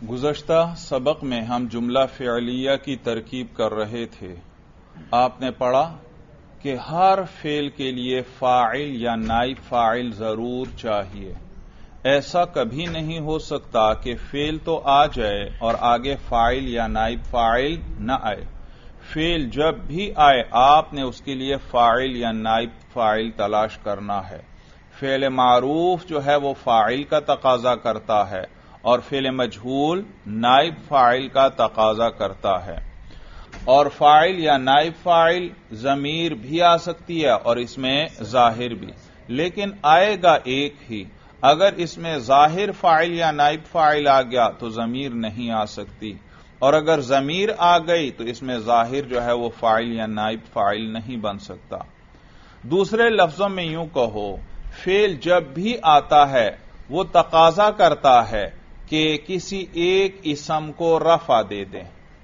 گزشتہ سبق میں ہم جملہ فعلیہ کی ترکیب کر رہے تھے۔ آپ نے پڑھا کہ ہر فعل کے لیے فاعل یا نائب فاعل ضرور چاہیے۔ ایسا کبھی نہیں ہو سکتا کہ فعل تو آ جائے اور آگے فاعل یا نائب فاعل نہ آئے۔ فعل جب بھی آئے آپ نے اس کے لیے فاعل یا نائب فاعل تلاش کرنا ہے۔ فعل معروف جو ہے وہ فاعل کا تقاضا کرتا ہے اور فعل مجہول نائب فاعل کا تقاضا کرتا ہے، اور فاعل یا نائب فاعل ضمیر بھی آ سکتی ہے اور اس میں ظاہر بھی، لیکن آئے گا ایک ہی۔ اگر اس میں ظاہر فاعل یا نائب فاعل آ گیا تو ضمیر نہیں آ سکتی، اور اگر ضمیر آ گئی تو اس میں ظاہر جو ہے وہ فاعل یا نائب فاعل نہیں بن سکتا۔ دوسرے لفظوں میں یوں کہو، فعل جب بھی آتا ہے وہ تقاضا کرتا ہے کہ کسی ایک اسم کو رفع دے دیں۔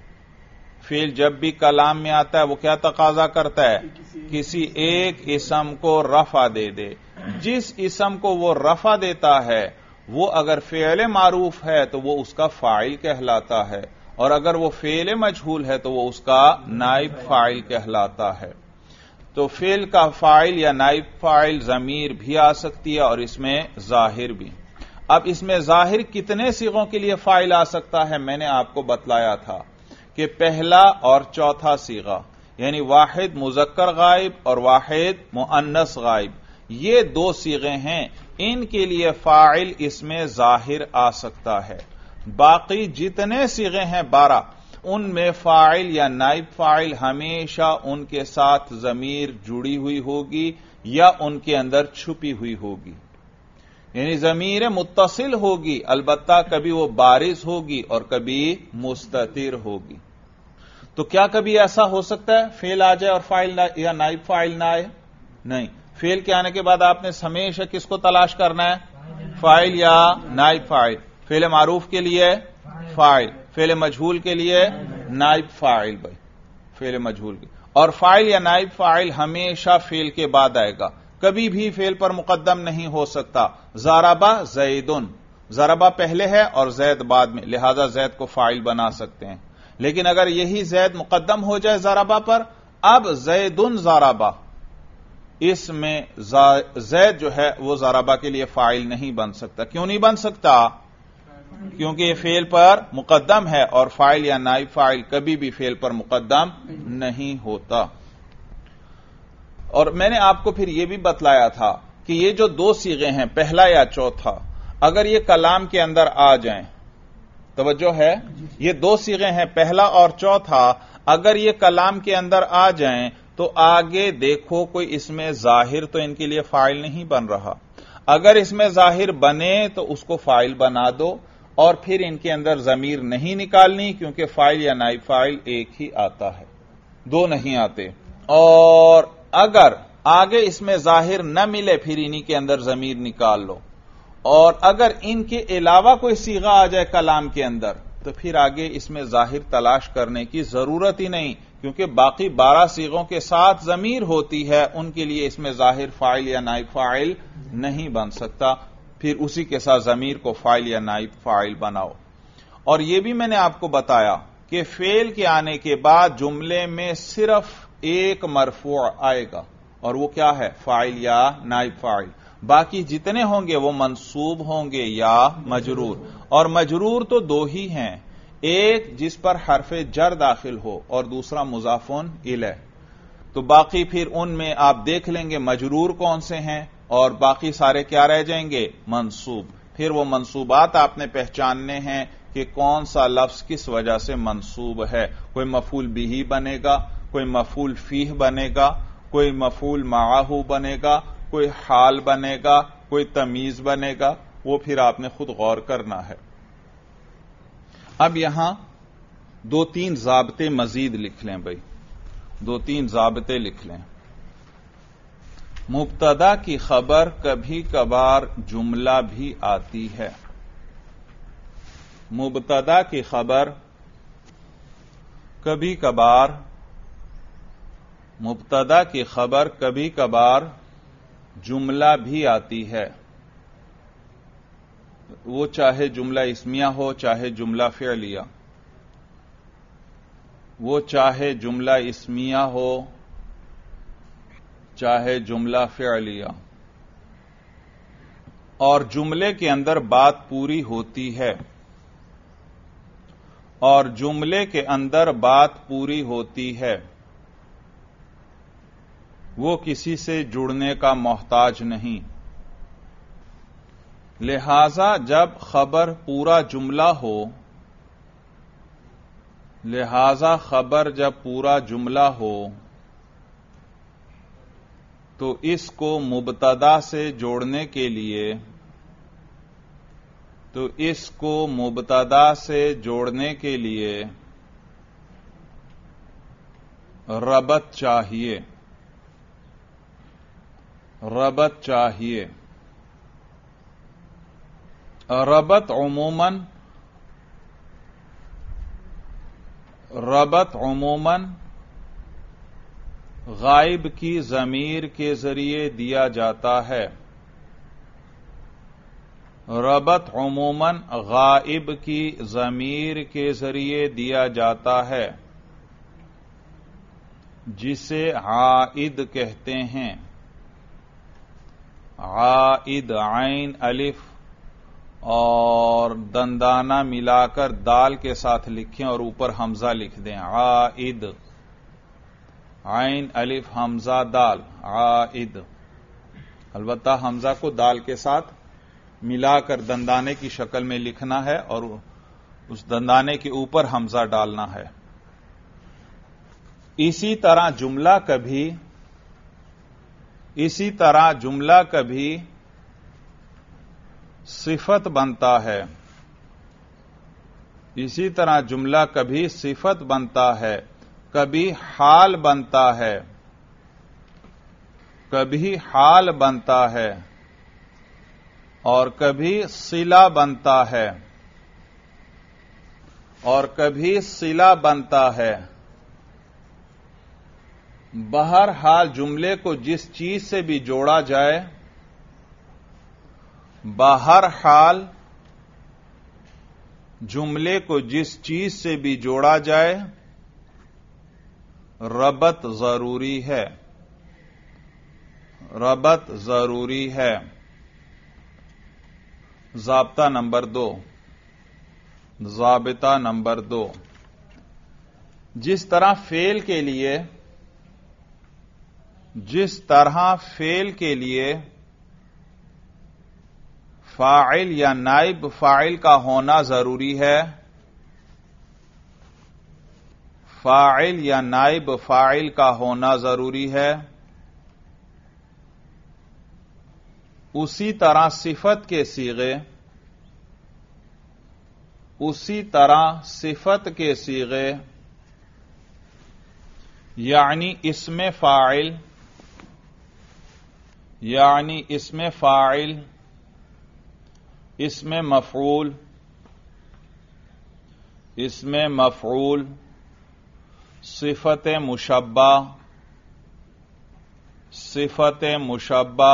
فعل جب بھی کلام میں آتا ہے وہ کیا تقاضا کرتا ہے؟ کسی ایک اسم کو رفع دے دے۔ جس اسم کو وہ رفع دیتا ہے وہ اگر فعل معروف ہے تو وہ اس کا فاعل کہلاتا ہے، اور اگر وہ فعل مجہول ہے تو وہ اس کا نائب فاعل کہلاتا ہے۔ تو فعل کا فاعل یا نائب فاعل ضمیر بھی آ سکتی ہے اور اس میں ظاہر بھی۔ اب اس میں ظاہر کتنے صیغوں کے لیے فاعل آ سکتا ہے؟ میں نے آپ کو بتلایا تھا کہ پہلا اور چوتھا صیغہ، یعنی واحد مذکر غائب اور واحد مؤنث غائب، یہ دو صیغے ہیں، ان کے لیے فاعل اس میں ظاہر آ سکتا ہے۔ باقی جتنے صیغے ہیں 12، ان میں فاعل یا نائب فاعل ہمیشہ ان کے ساتھ ضمیر جڑی ہوئی ہوگی یا ان کے اندر چھپی ہوئی ہوگی، یعنی ضمیر متصل ہوگی، البتہ کبھی وہ بارز ہوگی اور کبھی مستتر ہوگی۔ تو کیا کبھی ایسا ہو سکتا ہے فعل آ جائے اور فاعل یا نائب فاعل نہ آئے؟ نہیں، فعل کے آنے کے بعد آپ نے ہمیشہ کس کو تلاش کرنا ہے؟ فاعل یا نائب فاعل۔ فعل معروف کے لیے فاعل، فعل مجہول کے لیے نائب فاعل، بھائی فعل مجہول کے، اور فاعل یا نائب فاعل ہمیشہ فعل کے بعد آئے گا، کبھی بھی فعل پر مقدم نہیں ہو سکتا۔ ضربہ زیدن، ضربہ پہلے ہے اور زید بعد میں، لہذا زید کو فاعل بنا سکتے ہیں، لیکن اگر یہی زید مقدم ہو جائے ضربہ پر، اب زیدن ضربہ، اس میں زید جو ہے وہ ضربہ کے لیے فاعل نہیں بن سکتا۔ کیوں نہیں بن سکتا؟ کیونکہ یہ فعل پر مقدم ہے اور فاعل یا نائب فاعل کبھی بھی فعل پر مقدم نہیں ہوتا۔ اور میں نے آپ کو پھر یہ بھی بتلایا تھا کہ یہ جو دو صیغے ہیں پہلا یا چوتھا، اگر یہ کلام کے اندر آ جائیں، توجہ ہے، یہ دو صیغے ہیں پہلا اور چوتھا، اگر یہ کلام کے اندر آ جائیں تو آگے دیکھو کوئی اس میں ظاہر تو ان کے لیے فاعل نہیں بن رہا۔ اگر اس میں ظاہر بنے تو اس کو فاعل بنا دو، اور پھر ان کے اندر ضمیر نہیں نکالنی، کیونکہ فاعل یا نائب فاعل ایک ہی آتا ہے، دو نہیں آتے۔ اور اگر آگے اس میں ظاہر نہ ملے پھر انہی کے اندر ضمیر نکال لو، اور اگر ان کے علاوہ کوئی صیغہ آ جائے کلام کے اندر تو پھر آگے اس میں ظاہر تلاش کرنے کی ضرورت ہی نہیں، کیونکہ باقی 12 صیغوں کے ساتھ ضمیر ہوتی ہے، ان کے لیے اس میں ظاہر فاعل یا نائب فاعل نہیں بن سکتا، پھر اسی کے ساتھ ضمیر کو فاعل یا نائب فاعل بناؤ۔ اور یہ بھی میں نے آپ کو بتایا کہ فعل کے آنے کے بعد جملے میں صرف ایک مرفوع آئے گا، اور وہ کیا ہے؟ فاعل یا نائب فاعل۔ باقی جتنے ہوں گے وہ منصوب ہوں گے یا مجرور، اور مجرور تو دو ہی ہیں، ایک جس پر حرف جر داخل ہو اور دوسرا مضاف الیہ۔ تو باقی پھر ان میں آپ دیکھ لیں گے مجرور کون سے ہیں، اور باقی سارے کیا رہ جائیں گے؟ منصوب۔ پھر وہ منصوبات آپ نے پہچاننے ہیں کہ کون سا لفظ کس وجہ سے منصوب ہے، کوئی مفعول بہ بنے گا، کوئی مفعول فیہ بنے گا، کوئی مفعول معہ بنے گا، کوئی حال بنے گا، کوئی تمیز بنے گا، وہ پھر آپ نے خود غور کرنا ہے۔ اب یہاں 2-3 ضابطے مزید لکھ لیں بھائی، 2-3 ضابطے لکھ لیں۔ مبتدا کی خبر کبھی کبھار جملہ بھی آتی ہے۔ مبتدا کی خبر کبھی کبھار، مبتدا کی خبر کبھی کبھار جملہ بھی آتی ہے۔ وہ چاہے جملہ اسمیہ ہو چاہے جملہ فعلیہ، وہ چاہے جملہ اسمیہ ہو چاہے جملہ فعلیہ، اور جملے کے اندر بات پوری ہوتی ہے، اور جملے کے اندر بات پوری ہوتی ہے، وہ کسی سے جڑنے کا محتاج نہیں۔ لہذا جب خبر پورا جملہ ہو، لہذا خبر جب پورا جملہ ہو تو اس کو مبتدا سے جوڑنے کے لیے ربط چاہیے، ربط چاہیے۔ ربط عموماً غائب کی ضمیر کے ذریعے دیا جاتا ہے، ربط عموماً غائب کی ضمیر کے ذریعے دیا جاتا ہے، جسے عائد کہتے ہیں۔ عائد، عین الف اور دندانہ ملا کر دال کے ساتھ لکھیں اور اوپر حمزہ لکھ دیں، عائد، عین الف حمزہ دال، عائد۔ البتہ حمزہ کو دال کے ساتھ ملا کر دندانے کی شکل میں لکھنا ہے اور اس دندانے کے اوپر حمزہ ڈالنا ہے۔ اسی طرح جملہ کبھی صفت بنتا ہے، اسی طرح جملہ کبھی صفت بنتا ہے، کبھی حال بنتا ہے، کبھی حال بنتا ہے اور کبھی صلہ بنتا ہے، اور کبھی صلہ بنتا ہے۔ بہرحال جملے کو جس چیز سے بھی جوڑا جائے، بہرحال جملے کو جس چیز سے بھی جوڑا جائے ربط ضروری ہے، ربط ضروری ہے۔ ضابطہ نمبر 2، ضابطہ نمبر 2، جس طرح فعل کے لیے فاعل یا نائب فاعل کا ہونا ضروری ہے، فاعل یا نائب فاعل کا ہونا ضروری ہے، اسی طرح صفت کے صیغے یعنی اسم فاعل، اسم مفعول، صفت مشبہ،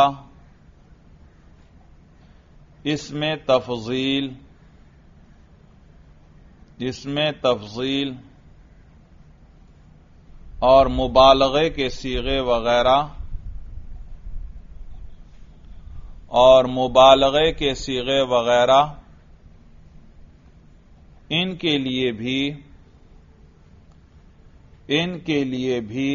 اسم تفضیل اور مبالغے کے صیغے وغیرہ، ان کے لیے بھی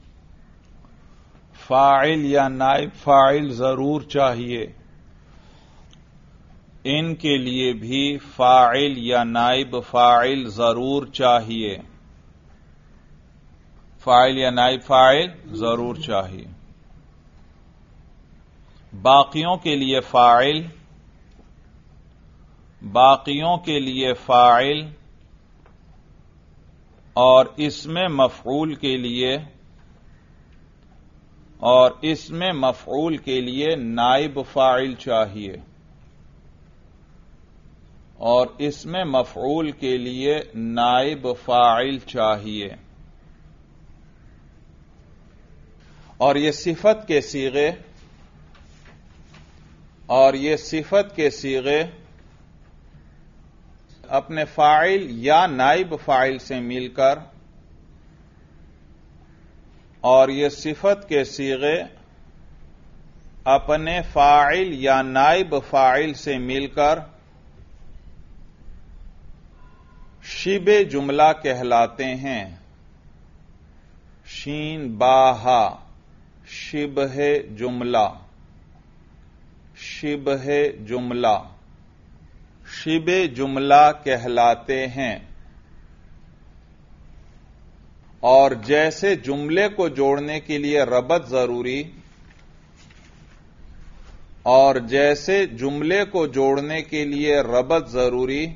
فاعل یا نائب فاعل ضرور چاہیے، ان کے لیے بھی فاعل یا نائب فاعل ضرور چاہیے، فاعل یا نائب فاعل ضرور چاہیے۔ باقیوں کے لیے فاعل اور اسم مفعول کے لیے نائب فاعل چاہیے، اور اسم مفعول کے لیے نائب فاعل چاہیے، اور یہ صفت کے صیغے اپنے فاعل یا نائب فاعل سے مل کر، اور یہ صفت کے صیغے اپنے فاعل یا نائب فاعل سے مل کر شبہ جملہ کہلاتے ہیں. شین باہا، شبہ جملہ، شبہ جملہ، شبہ جملہ کہلاتے ہیں. اور جیسے جملے کو جوڑنے کے لیے ربط ضروری، اور جیسے جملے کو جوڑنے کے لیے ربط ضروری،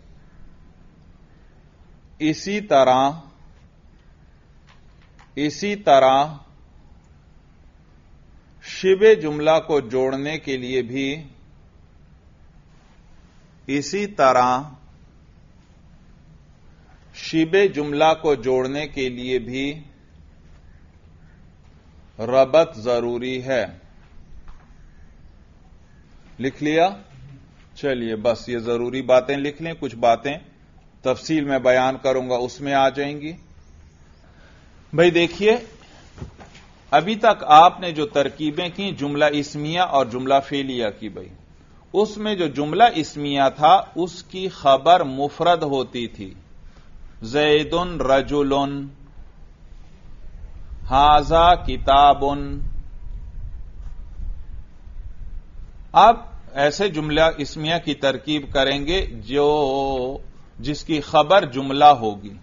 اسی طرح شبہ جملہ کو جوڑنے کے لیے بھی، اسی طرح شبہ جملہ کو جوڑنے کے لیے بھی ربط ضروری ہے. لکھ لیا؟ چلیے بس یہ ضروری باتیں لکھ لیں، کچھ باتیں تفصیل میں بیان کروں گا اس میں آ جائیں گی. بھئی دیکھیے، ابھی تک آپ نے جو ترکیبیں کی جملہ اسمیہ اور جملہ فعلیہ کی، بھئی اس میں جو جملہ اسمیہ تھا اس کی خبر مفرد ہوتی تھی. زید رجل، ھذا کتاب. اب ایسے جملہ اسمیہ کی ترکیب کریں گے جس کی خبر جملہ ہوگی.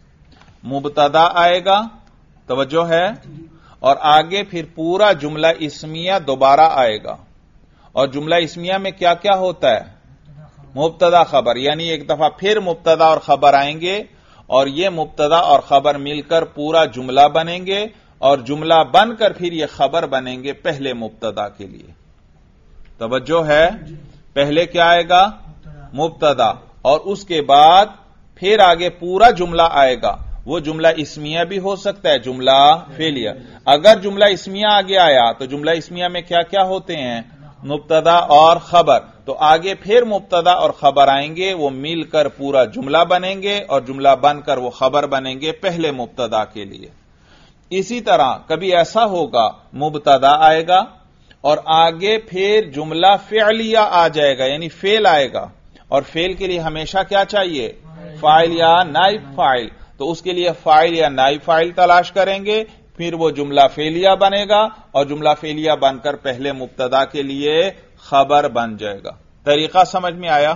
مبتدا آئے گا، توجہ ہے، اور آگے پھر پورا جملہ اسمیہ دوبارہ آئے گا. اور جملہ اسمیہ میں کیا کیا ہوتا ہے؟ مبتدا خبر، یعنی ایک دفعہ پھر مبتدا اور خبر آئیں گے، اور یہ مبتدا اور خبر مل کر پورا جملہ بنیں گے، اور جملہ بن کر پھر یہ خبر بنیں گے پہلے مبتدا کے لیے. توجہ ہے، پہلے کیا آئے گا؟ مبتدا، اور اس کے بعد پھر آگے پورا جملہ آئے گا. وہ جملہ اسمیہ بھی ہو سکتا ہے، جملہ فعلیہ. اگر جملہ اسمیہ آگے آیا تو جملہ اسمیہ میں کیا کیا ہوتے ہیں؟ مبتدا اور خبر. تو آگے پھر مبتدا اور خبر آئیں گے، وہ مل کر پورا جملہ بنیں گے، اور جملہ بن کر وہ خبر بنیں گے پہلے مبتدا کے لیے. اسی طرح کبھی ایسا ہوگا مبتدا آئے گا اور آگے پھر جملہ فعلیہ آ جائے گا، یعنی فعل آئے گا، اور فعل کے لیے ہمیشہ کیا چاہیے؟ فاعل یا نائب فاعل. تو اس کے لیے فاعل یا نائب فاعل تلاش کریں گے، پھر وہ جملہ فعلیہ بنے گا، اور جملہ فعلیہ بن کر پہلے مبتدا کے لیے خبر بن جائے گا. طریقہ سمجھ میں آیا؟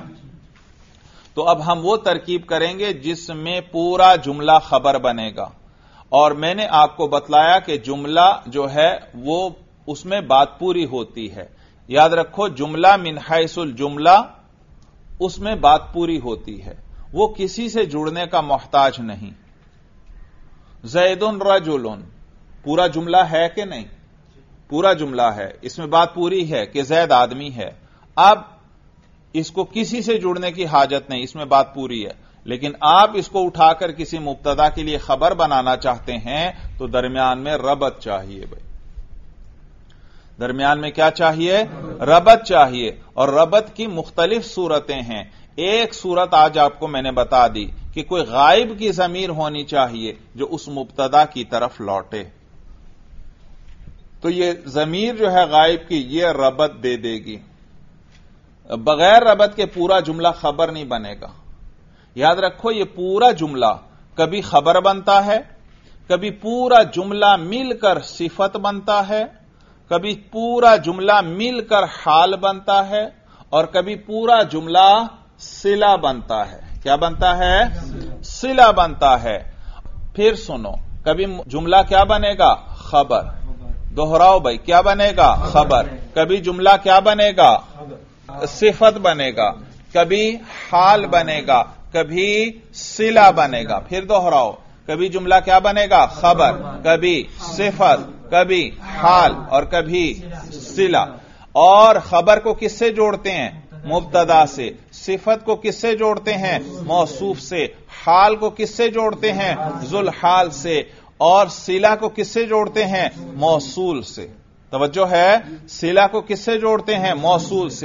تو اب ہم وہ ترکیب کریں گے جس میں پورا جملہ خبر بنے گا. اور میں نے آپ کو بتلایا کہ جملہ جو ہے وہ اس میں بات پوری ہوتی ہے. یاد رکھو، جملہ من حیث الجملہ اس میں بات پوری ہوتی ہے، وہ کسی سے جڑنے کا محتاج نہیں. زید رجل پورا جملہ ہے کہ نہیں؟ پورا جملہ ہے، اس میں بات پوری ہے کہ زید آدمی ہے. اب اس کو کسی سے جڑنے کی حاجت نہیں، اس میں بات پوری ہے. لیکن آپ اس کو اٹھا کر کسی مبتدا کے لیے خبر بنانا چاہتے ہیں تو درمیان میں ربط چاہیے. بھائی درمیان میں کیا چاہیے؟ ربط چاہیے. اور ربط کی مختلف صورتیں ہیں. ایک صورت آج آپ کو میں نے بتا دی کہ کوئی غائب کی ضمیر ہونی چاہیے جو اس مبتدا کی طرف لوٹے. تو یہ ضمیر جو ہے غائب کی، یہ ربط دے دے گی. بغیر ربط کے پورا جملہ خبر نہیں بنے گا. یاد رکھو، یہ پورا جملہ کبھی خبر بنتا ہے، کبھی پورا جملہ مل کر صفت بنتا ہے، کبھی پورا جملہ مل کر حال بنتا ہے، اور کبھی پورا جملہ صلہ بنتا ہے. کیا بنتا ہے؟ صلہ بنتا ہے. پھر سنو، کبھی جملہ کیا بنے گا؟ خبر. دوہراؤ بھائی، کیا بنے گا؟ خبر. کبھی جملہ کیا بنے گا؟ صفت بنے گا. کبھی حال بنے گا، کبھی صلہ بنے گا. پھر دوہراؤ، کبھی جملہ کیا بنے گا؟ خبر، کبھی صفت، کبھی حال، اور کبھی صلہ. اور خبر کو کس سے جوڑتے ہیں؟ مبتدا سے. صفت کو کس سے جوڑتے ہیں؟ موصوف سے. حال کو کس سے جوڑتے ہیں؟ ذل حال سے. اور صلہ کو کس سے جوڑتے ہیں؟ موصول سے. توجہ ہے، صلہ کو کس سے جوڑتے ہیں؟ موصول سے.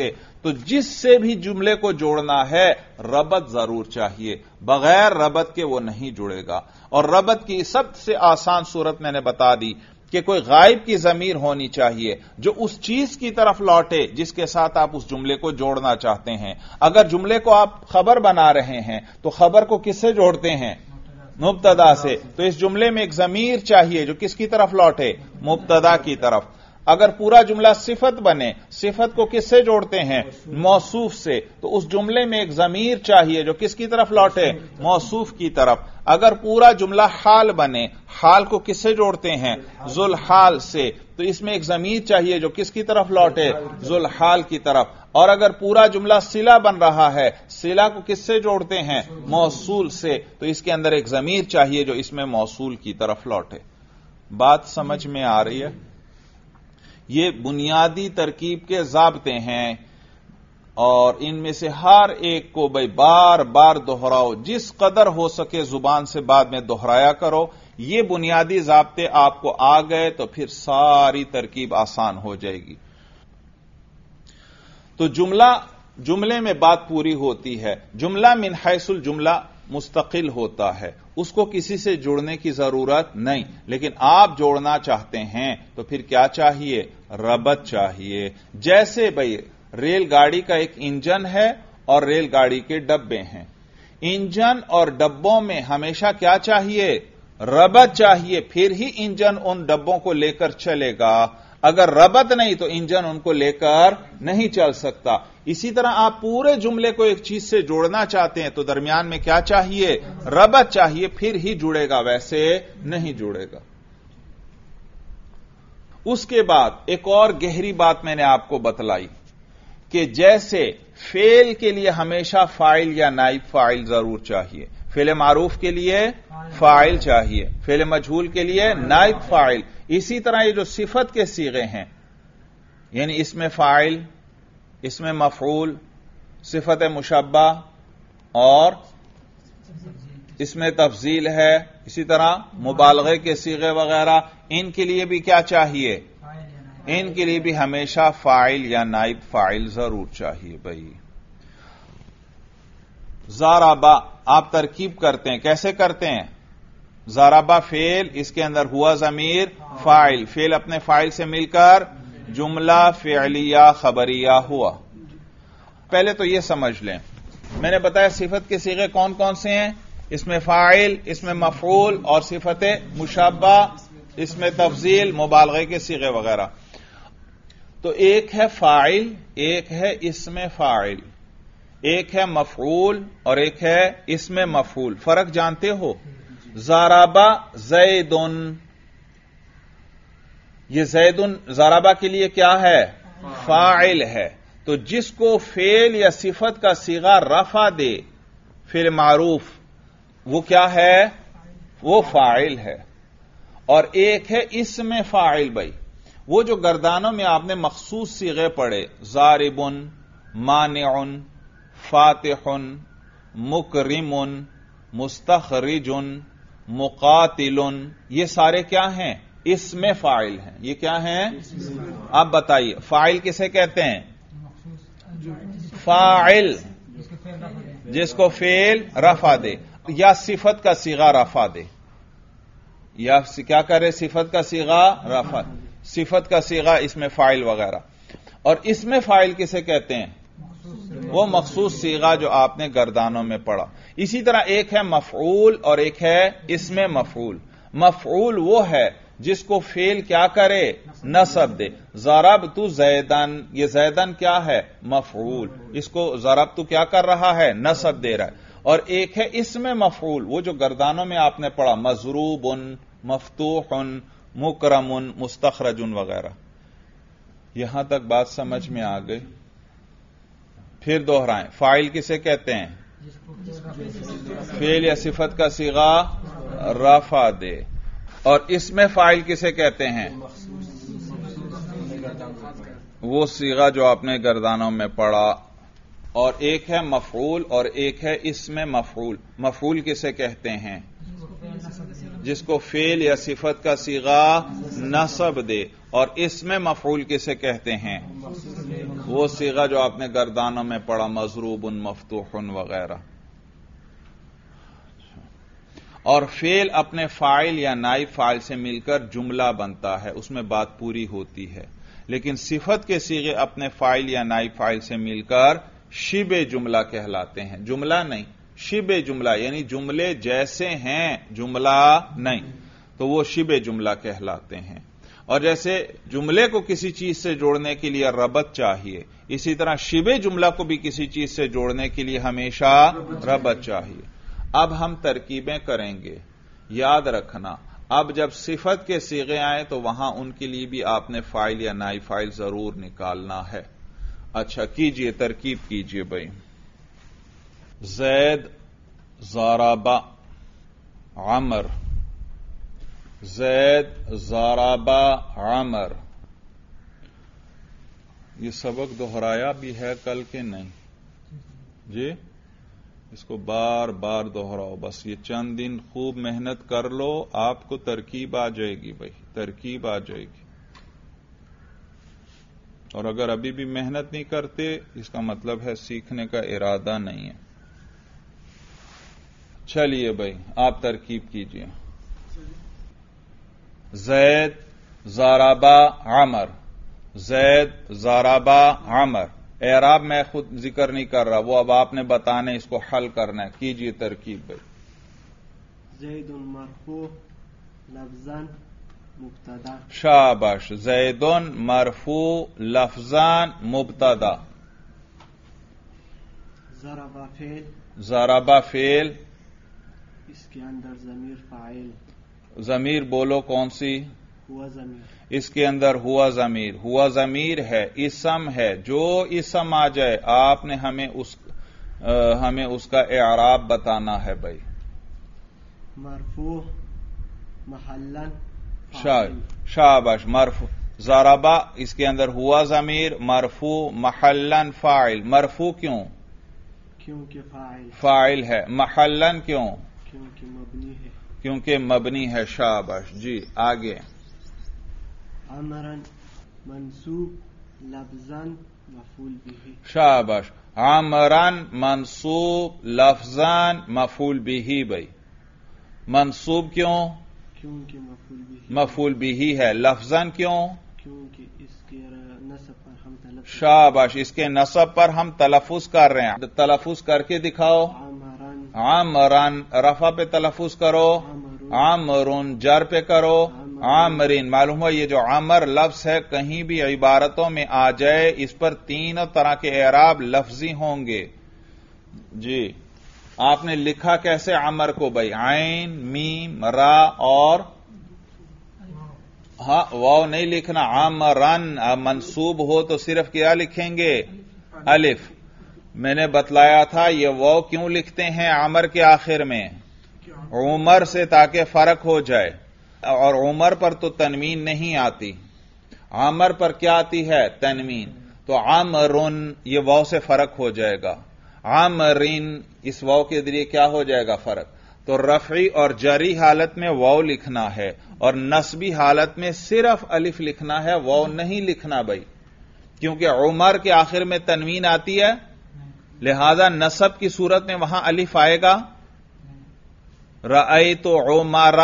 تو جس سے بھی جملے کو جوڑنا ہے ربط ضرور چاہیے، بغیر ربط کے وہ نہیں جڑے گا۔ اور ربط کی سب سے آسان صورت میں نے بتا دی کہ کوئی غائب کی ضمیر ہونی چاہیے جو اس چیز کی طرف لوٹے جس کے ساتھ آپ اس جملے کو جوڑنا چاہتے ہیں۔ اگر جملے کو آپ خبر بنا رہے ہیں تو خبر کو کس سے جوڑتے ہیں؟ مبتدا سے۔ تو اس جملے میں ایک ضمیر چاہیے جو کس کی طرف لوٹے؟ مبتدا کی طرف۔ اگر پورا جملہ صفت بنے، صفت کو کس سے جوڑتے ہیں؟ موصوف سے۔ تو اس جملے میں ایک ضمیر چاہیے جو کس کی طرف لوٹے؟ موصوف کی طرف۔ اگر پورا جملہ حال بنے، حال کو کس سے جوڑتے ہیں؟ ذوالحال سے۔ تو اس میں ایک ضمیر چاہیے جو کس کی طرف لوٹے؟ ذوالحال کی طرف۔ اور اگر پورا جملہ صلہ بن رہا ہے، صلہ کو کس سے جوڑتے ہیں؟ موصول سے۔ تو اس کے اندر ایک ضمیر چاہیے جو اس میں موصول کی طرف لوٹے۔ بات سمجھ میں آ رہی ہے؟ یہ بنیادی ترکیب کے ضابطے ہیں اور ان میں سے ہر ایک کو بار بار دہراؤ، جس قدر ہو سکے زبان سے بعد میں دہرایا کرو۔ یہ بنیادی ضابطے آپ کو آ گئے تو پھر ساری ترکیب آسان ہو جائے گی۔ تو جملے میں بات پوری ہوتی ہے۔ جملہ من حیث الجملہ مستقل ہوتا ہے، اس کو کسی سے جوڑنے کی ضرورت نہیں، لیکن آپ جوڑنا چاہتے ہیں تو پھر کیا چاہیے؟ ربط چاہیے۔ جیسے بھئی ریل گاڑی کا ایک انجن ہے اور ریل گاڑی کے ڈبے ہیں، انجن اور ڈبوں میں ہمیشہ کیا چاہیے؟ ربط چاہیے، پھر ہی انجن ان ڈبوں کو لے کر چلے گا۔ اگر ربط نہیں تو انجن ان کو لے کر نہیں چل سکتا۔ اسی طرح آپ پورے جملے کو ایک چیز سے جوڑنا چاہتے ہیں تو درمیان میں کیا چاہیے؟ ربط چاہیے، پھر ہی جڑے گا، ویسے نہیں جڑے گا۔ اس کے بعد ایک اور گہری بات میں نے آپ کو بتلائی کہ جیسے فعل کے لیے ہمیشہ فاعل یا نائب فاعل ضرور چاہیے، فعل معروف کے لیے فاعل چاہیے، فعل مجہول کے لیے نائب فاعل، اسی طرح یہ جو صفت کے صیغے ہیں یعنی اس میں فاعل، اس میں مفعول، صفت مشبہ اور اس میں تفضیل ہے، اسی طرح مبالغے کے صیغے وغیرہ، ان کے لیے بھی کیا چاہیے؟ ان کے لیے بھی ہمیشہ فاعل یا نائب فاعل ضرور چاہیے۔ بھائی ضربہ آپ ترکیب کرتے ہیں، کیسے کرتے ہیں؟ ضربہ فعل، اس کے اندر ہوا ضمیر فاعل، فعل اپنے فاعل سے مل کر جملہ فعلیہ خبریہ ہوا۔ پہلے تو یہ سمجھ لیں، میں نے بتایا صفت کے صیغے کون کون سے ہیں؟ اس میں فاعل، اس میں مفعول اور صفت مشبہ، اس میں تفضیل، مبالغے کے صیغے وغیرہ۔ تو ایک ہے فاعل، ایک ہے اسم فاعل، ایک ہے مفعول اور ایک ہے اسم مفعول۔ فرق جانتے ہو؟ ضربہ زیدن، یہ زیدن ضربہ کے لیے کیا ہے؟ فاعل ہے۔ تو جس کو فعل یا صفت کا صیغہ رفع دے، فعل معروف، وہ کیا ہے؟ وہ فاعل ہے۔ اور ایک ہے اسم فاعل، بھائی وہ جو گردانوں میں آپ نے مخصوص صیغے پڑھے، ضارب، مانع، فاتح، مکرم، مستخرج، مقاتل، یہ سارے کیا ہیں؟ اسم فاعل ہیں۔ یہ کیا ہیں؟ آپ بتائیے فاعل کسے کہتے ہیں؟ فاعل جس کو فعل رفع دے یا صفت کا صیغہ رفع دے، یا کیا کرے؟ صفت کا صیغہ رفع، صفت کا صیغہ اس میں فاعل وغیرہ۔ اور اس میں فاعل کسے کہتے ہیں؟ وہ مخصوص صیغہ جو آپ نے گردانوں میں پڑھا۔ اسی طرح ایک ہے مفعول اور ایک ہے اسم مفعول۔ مفعول وہ ہے جس کو فعل کیا کرے؟ نصب دے۔ ضربت زیدن، یہ زیدن کیا ہے؟ مفعول، اس کو ضربت کیا کر رہا ہے؟ نصب دے رہا ہے۔ اور ایک ہے اسم مفعول، وہ جو گردانوں میں آپ نے پڑھا، مضروب، مفتوح، مکرم، مستخرج وغیرہ۔ یہاں تک بات سمجھ میں آ گئی؟ پھر دوہرائیں، فاعل کسے کہتے ہیں؟ فعل یا صفت کا صیغہ رفع دے۔ اور اس میں فاعل کسے کہتے ہیں؟ وہ صیغہ جو آپ نے گردانوں میں پڑھا۔ اور ایک ہے مفعول اور ایک ہے اسم مفعول۔ مفعول کسے کہتے ہیں؟ جس کو فعل یا صفت کا صیغہ نصب دے۔ اور اسم مفعول کسے کہتے ہیں؟ وہ صیغہ جو آپ نے گردانوں میں پڑھا، مضروب مفتوح وغیرہ. اور فعل اپنے فاعل یا نائب فاعل سے مل کر جملہ بنتا ہے، اس میں بات پوری ہوتی ہے. لیکن صفت کے صیغے اپنے فاعل یا نائب فاعل سے مل کر شبہ جملہ کہلاتے ہیں. جملہ نہیں، شبہ جملہ، یعنی جملے جیسے ہیں، جملہ نہیں، تو وہ شبہ جملہ کہلاتے ہیں. اور جیسے جملے کو کسی چیز سے جوڑنے کے لیے ربط چاہیے، اسی طرح شبہ جملہ کو بھی کسی چیز سے جوڑنے کے لیے ہمیشہ ربط چاہیے. اب ہم ترکیبیں کریں گے. یاد رکھنا، اب جب صفت کے صیغے آئیں تو وہاں ان کے لیے بھی آپ نے فاعل یا نائب فاعل ضرور نکالنا ہے. اچھا کیجئے، ترکیب کیجئے بھائی. زید ضرب عمر، زید ضرب عمر. یہ سبق دہرایا بھی ہے کل کے نہیں؟ جی، اس کو بار بار دہراؤ. بس یہ چند دن خوب محنت کر لو، آپ کو ترکیب آ جائے گی بھائی، ترکیب آ جائے گی. اور اگر ابھی بھی محنت نہیں کرتے، اس کا مطلب ہے سیکھنے کا ارادہ نہیں ہے. چلیے بھائی، آپ ترکیب کیجئے. زید ضرب عمر، زید ضرب عمر. اعراب میں خود ذکر نہیں کر رہا، وہ اب آپ نے بتانا ہے، اس کو حل کرنا ہے. کیجئے ترکیب بھائی. زید مرفوع لفظاً مبتدا. شاباش. زید مرفوع لفظاً مبتدا. ضرب فعل، ضرب فعل، اس کے اندر ضمیر فاعل. ضمیر بولو کون سی؟ ہوا ضمیر. اس کے اندر ہوا ضمیر. ہوا ضمیر ہے، اسم ہے. جو اسم آ جائے آپ نے ہمیں اس کا اعراب بتانا ہے بھائی. مرفوع محلاً فاعل. شاباش. مرفوع ضربہ، اس کے اندر ہوا ضمیر، مرفوع محلاً فاعل. مرفوع کیوں؟ کیونکہ فاعل. فاعل ہے. محلاً کیوں؟ کیونکہ مبنی ہے. کیونکہ مبنی ہے. شاباش. جی آگے. عمراً منصوب لفظاً مفعول به. شاباش. عمراً منصوب لفظاً مفعول به بھائی. منصوب کیوں؟ کیونکہ مفعول به. مفعول به ہے. لفظاً کیوں؟ کیونکہ اس کے نصب پر ہم تلفظ. شاباش. اس کے نصب پر ہم تلفظ کر رہے ہیں. تلفظ کر کے دکھاؤ. عمراً. عمراً رفع پہ تلفظ کرو. عمرن جر پہ کرو. عامرین. معلوم ہو یہ جو عمر لفظ ہے کہیں بھی عبارتوں میں آ جائے، اس پر تینوں طرح کے اعراب لفظی ہوں گے. جی آپ نے لکھا کیسے عمر کو بھائی؟ عین، میم، را اور ہاں واو نہیں لکھنا. عمرن منصوب ہو تو صرف کیا لکھیں گے؟ الف. میں نے بتلایا تھا یہ واو کیوں لکھتے ہیں عمر کے آخر میں؟ عمر سے، تاکہ فرق ہو جائے. اور عمر پر تو تنوین نہیں آتی، عمر پر کیا آتی ہے؟ تنوین. تو عمرن یہ واو سے فرق ہو جائے گا. عمرین اس واو کے ذریعے کیا ہو جائے گا؟ فرق. تو رفعی اور جری حالت میں واو لکھنا ہے، اور نصبی حالت میں صرف الف لکھنا ہے، واو نہیں لکھنا بھائی، کیونکہ عمر کے آخر میں تنوین آتی ہے، لہذا نصب کی صورت میں وہاں الف آئے گا. رأیت عمر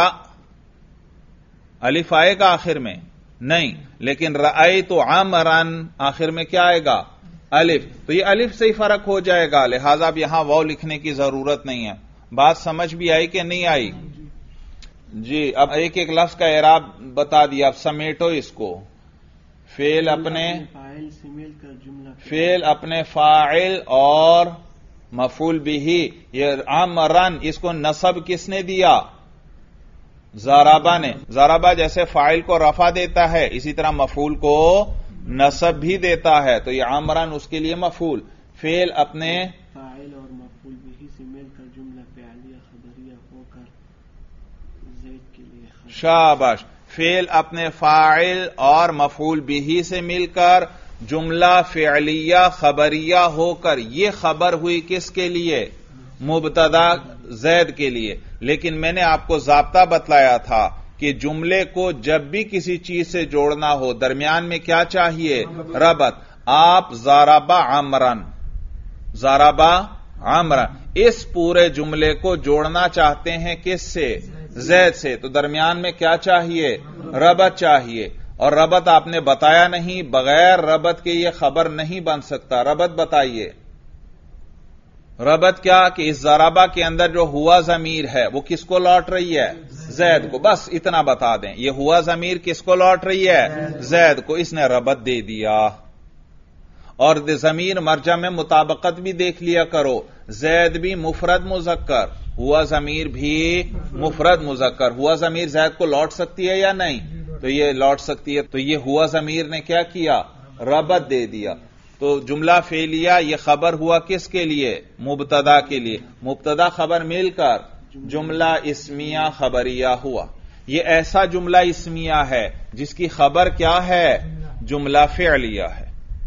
الف آئے گا آخر میں؟ نہیں. لیکن رأیت عمرن آخر میں کیا آئے گا؟ الف. تو یہ الف سے ہی فرق ہو جائے گا، لہذا اب یہاں واو لکھنے کی ضرورت نہیں ہے. بات سمجھ بھی آئی کہ نہیں آئی؟ جی اب ایک ایک لفظ کا اعراب بتا دیا، اب سمیٹو اس کو. فعل اپنے فاعل سے مل کر جملہ. فعل اپنے فاعل اور مفعول به. یہ عمرن اس کو نصب کس نے دیا؟ ضربہ نے. ضربہ جیسے فاعل کو رفع دیتا ہے، اسی طرح مفعول کو نصب بھی دیتا ہے، تو یہ عمرن اس کے لیے مفعول. فعل اپنے فاعل اور مفعول به سے مل کر جملہ فعلیہ خبریہ ہو کر زید کے لیے خبر. شاباش. فعل اپنے فاعل اور مفعول به سے مل کر جملہ فعلیہ خبریہ ہو کر، یہ خبر ہوئی کس کے لیے؟ مبتدا زید کے لیے. لیکن میں نے آپ کو ضابطہ بتلایا تھا کہ جملے کو جب بھی کسی چیز سے جوڑنا ہو درمیان میں کیا چاہیے؟ ربط. آپ ضربا عمرن، ضربا عمرن اس پورے جملے کو جوڑنا چاہتے ہیں کس سے؟ زید سے، تو درمیان میں کیا چاہیے؟ ربط چاہیے، اور ربط آپ نے بتایا نہیں، بغیر ربط کے یہ خبر نہیں بن سکتا، ربط بتائیے۔ ربط کیا کہ اس ضربہ کے اندر جو ہوا ضمیر ہے وہ کس کو لوٹ رہی ہے؟ زید کو، بس اتنا بتا دیں، یہ ہوا ضمیر کس کو لوٹ رہی ہے؟ زید کو، اس نے ربط دے دیا۔ اور ضمیر مرجع میں مطابقت بھی دیکھ لیا کرو، زید بھی مفرد مذکر، ہوا ضمیر بھی مفرد مذکر، ہوا ضمیر زید کو لوٹ سکتی ہے یا نہیں؟ تو یہ لوٹ سکتی ہے، تو یہ ہوا ضمیر نے کیا کیا؟ ربط دے دیا۔ تو جملہ فعلیہ یہ خبر ہوا کس کے لیے؟ مبتدا کے لیے، مبتدا خبر مل کر جملہ اسمیہ خبریہ ہوا۔ یہ ایسا جملہ اسمیہ ہے جس کی خبر کیا ہے؟ جملہ فعلیہ ہے۔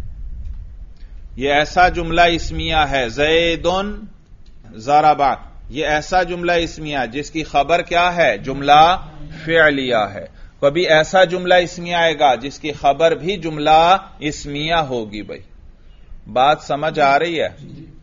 یہ ایسا جملہ اسمیہ ہے زیدن ضربا، یہ ایسا جملہ اسمیہ جس کی خبر کیا ہے؟ جملہ فعلیہ ہے۔ کبھی ایسا جملہ اسمیہ آئے گا جس کی خبر بھی جملہ اسمیہ ہوگی۔ بھائی بات سمجھ آ رہی ہے؟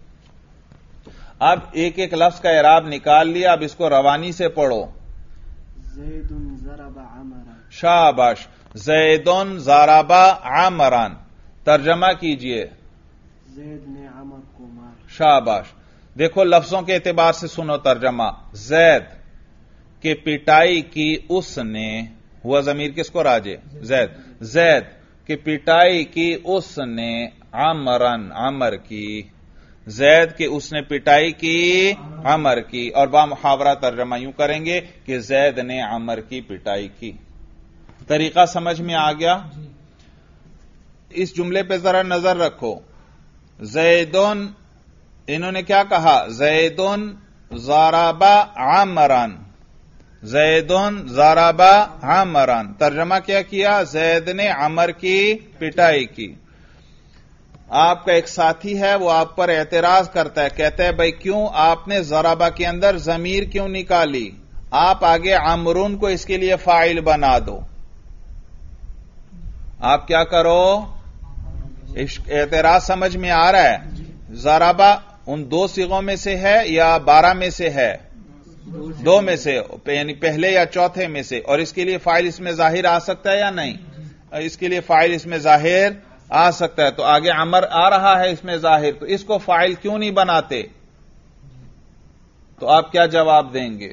اب ایک ایک لفظ کا اعراب نکال لیا، اب اس کو روانی سے پڑھو۔ زیدن ضرب عمرا، شاباش، زیدن ضرب عمران، ترجمہ کیجئے۔ زید نے عمر کو مارا۔ شاباش، دیکھو لفظوں کے اعتبار سے سنو ترجمہ۔ زید کے پٹائی کی اس نے، ہوا ضمیر کس کو راجے؟ زید، زید کہ پٹائی کی اس نے عمرن، عمر کی، زید کہ اس نے پٹائی کی عمر کی، اور با محاورہ ترجمہ یوں کریں گے کہ زید نے عمر کی پٹائی کی۔ طریقہ سمجھ میں آ گیا؟ اس جملے پہ ذرا نظر رکھو۔ زیدن، انہوں نے کیا کہا؟ زیدن ضرب عمرن، زیدن ضرب عمرن، ترجمہ کیا کیا؟ زید نے عمر کی پٹائی کی۔ آپ کا ایک ساتھی ہے، وہ آپ پر اعتراض کرتا ہے، کہتا ہے بھائی کیوں آپ نے ضربہ کے اندر ضمیر کیوں نکالی؟ آپ آگے عمرون کو اس کے لیے فاعل بنا دو۔ آپ کیا کرو؟ اعتراض سمجھ میں آ رہا ہے؟ ضربہ ان دو صیغوں میں سے ہے یا 12 میں سے ہے؟ دو میں سے، یعنی پہلے یا چوتھے میں سے، اور اس کے لیے فاعل اس میں ظاہر آ سکتا ہے یا نہیں؟ اس کے لیے فاعل اس میں ظاہر آ سکتا ہے، تو آگے عمر آ رہا ہے اس میں ظاہر، تو اس کو فاعل کیوں نہیں بناتے؟ تو آپ کیا جواب دیں گے؟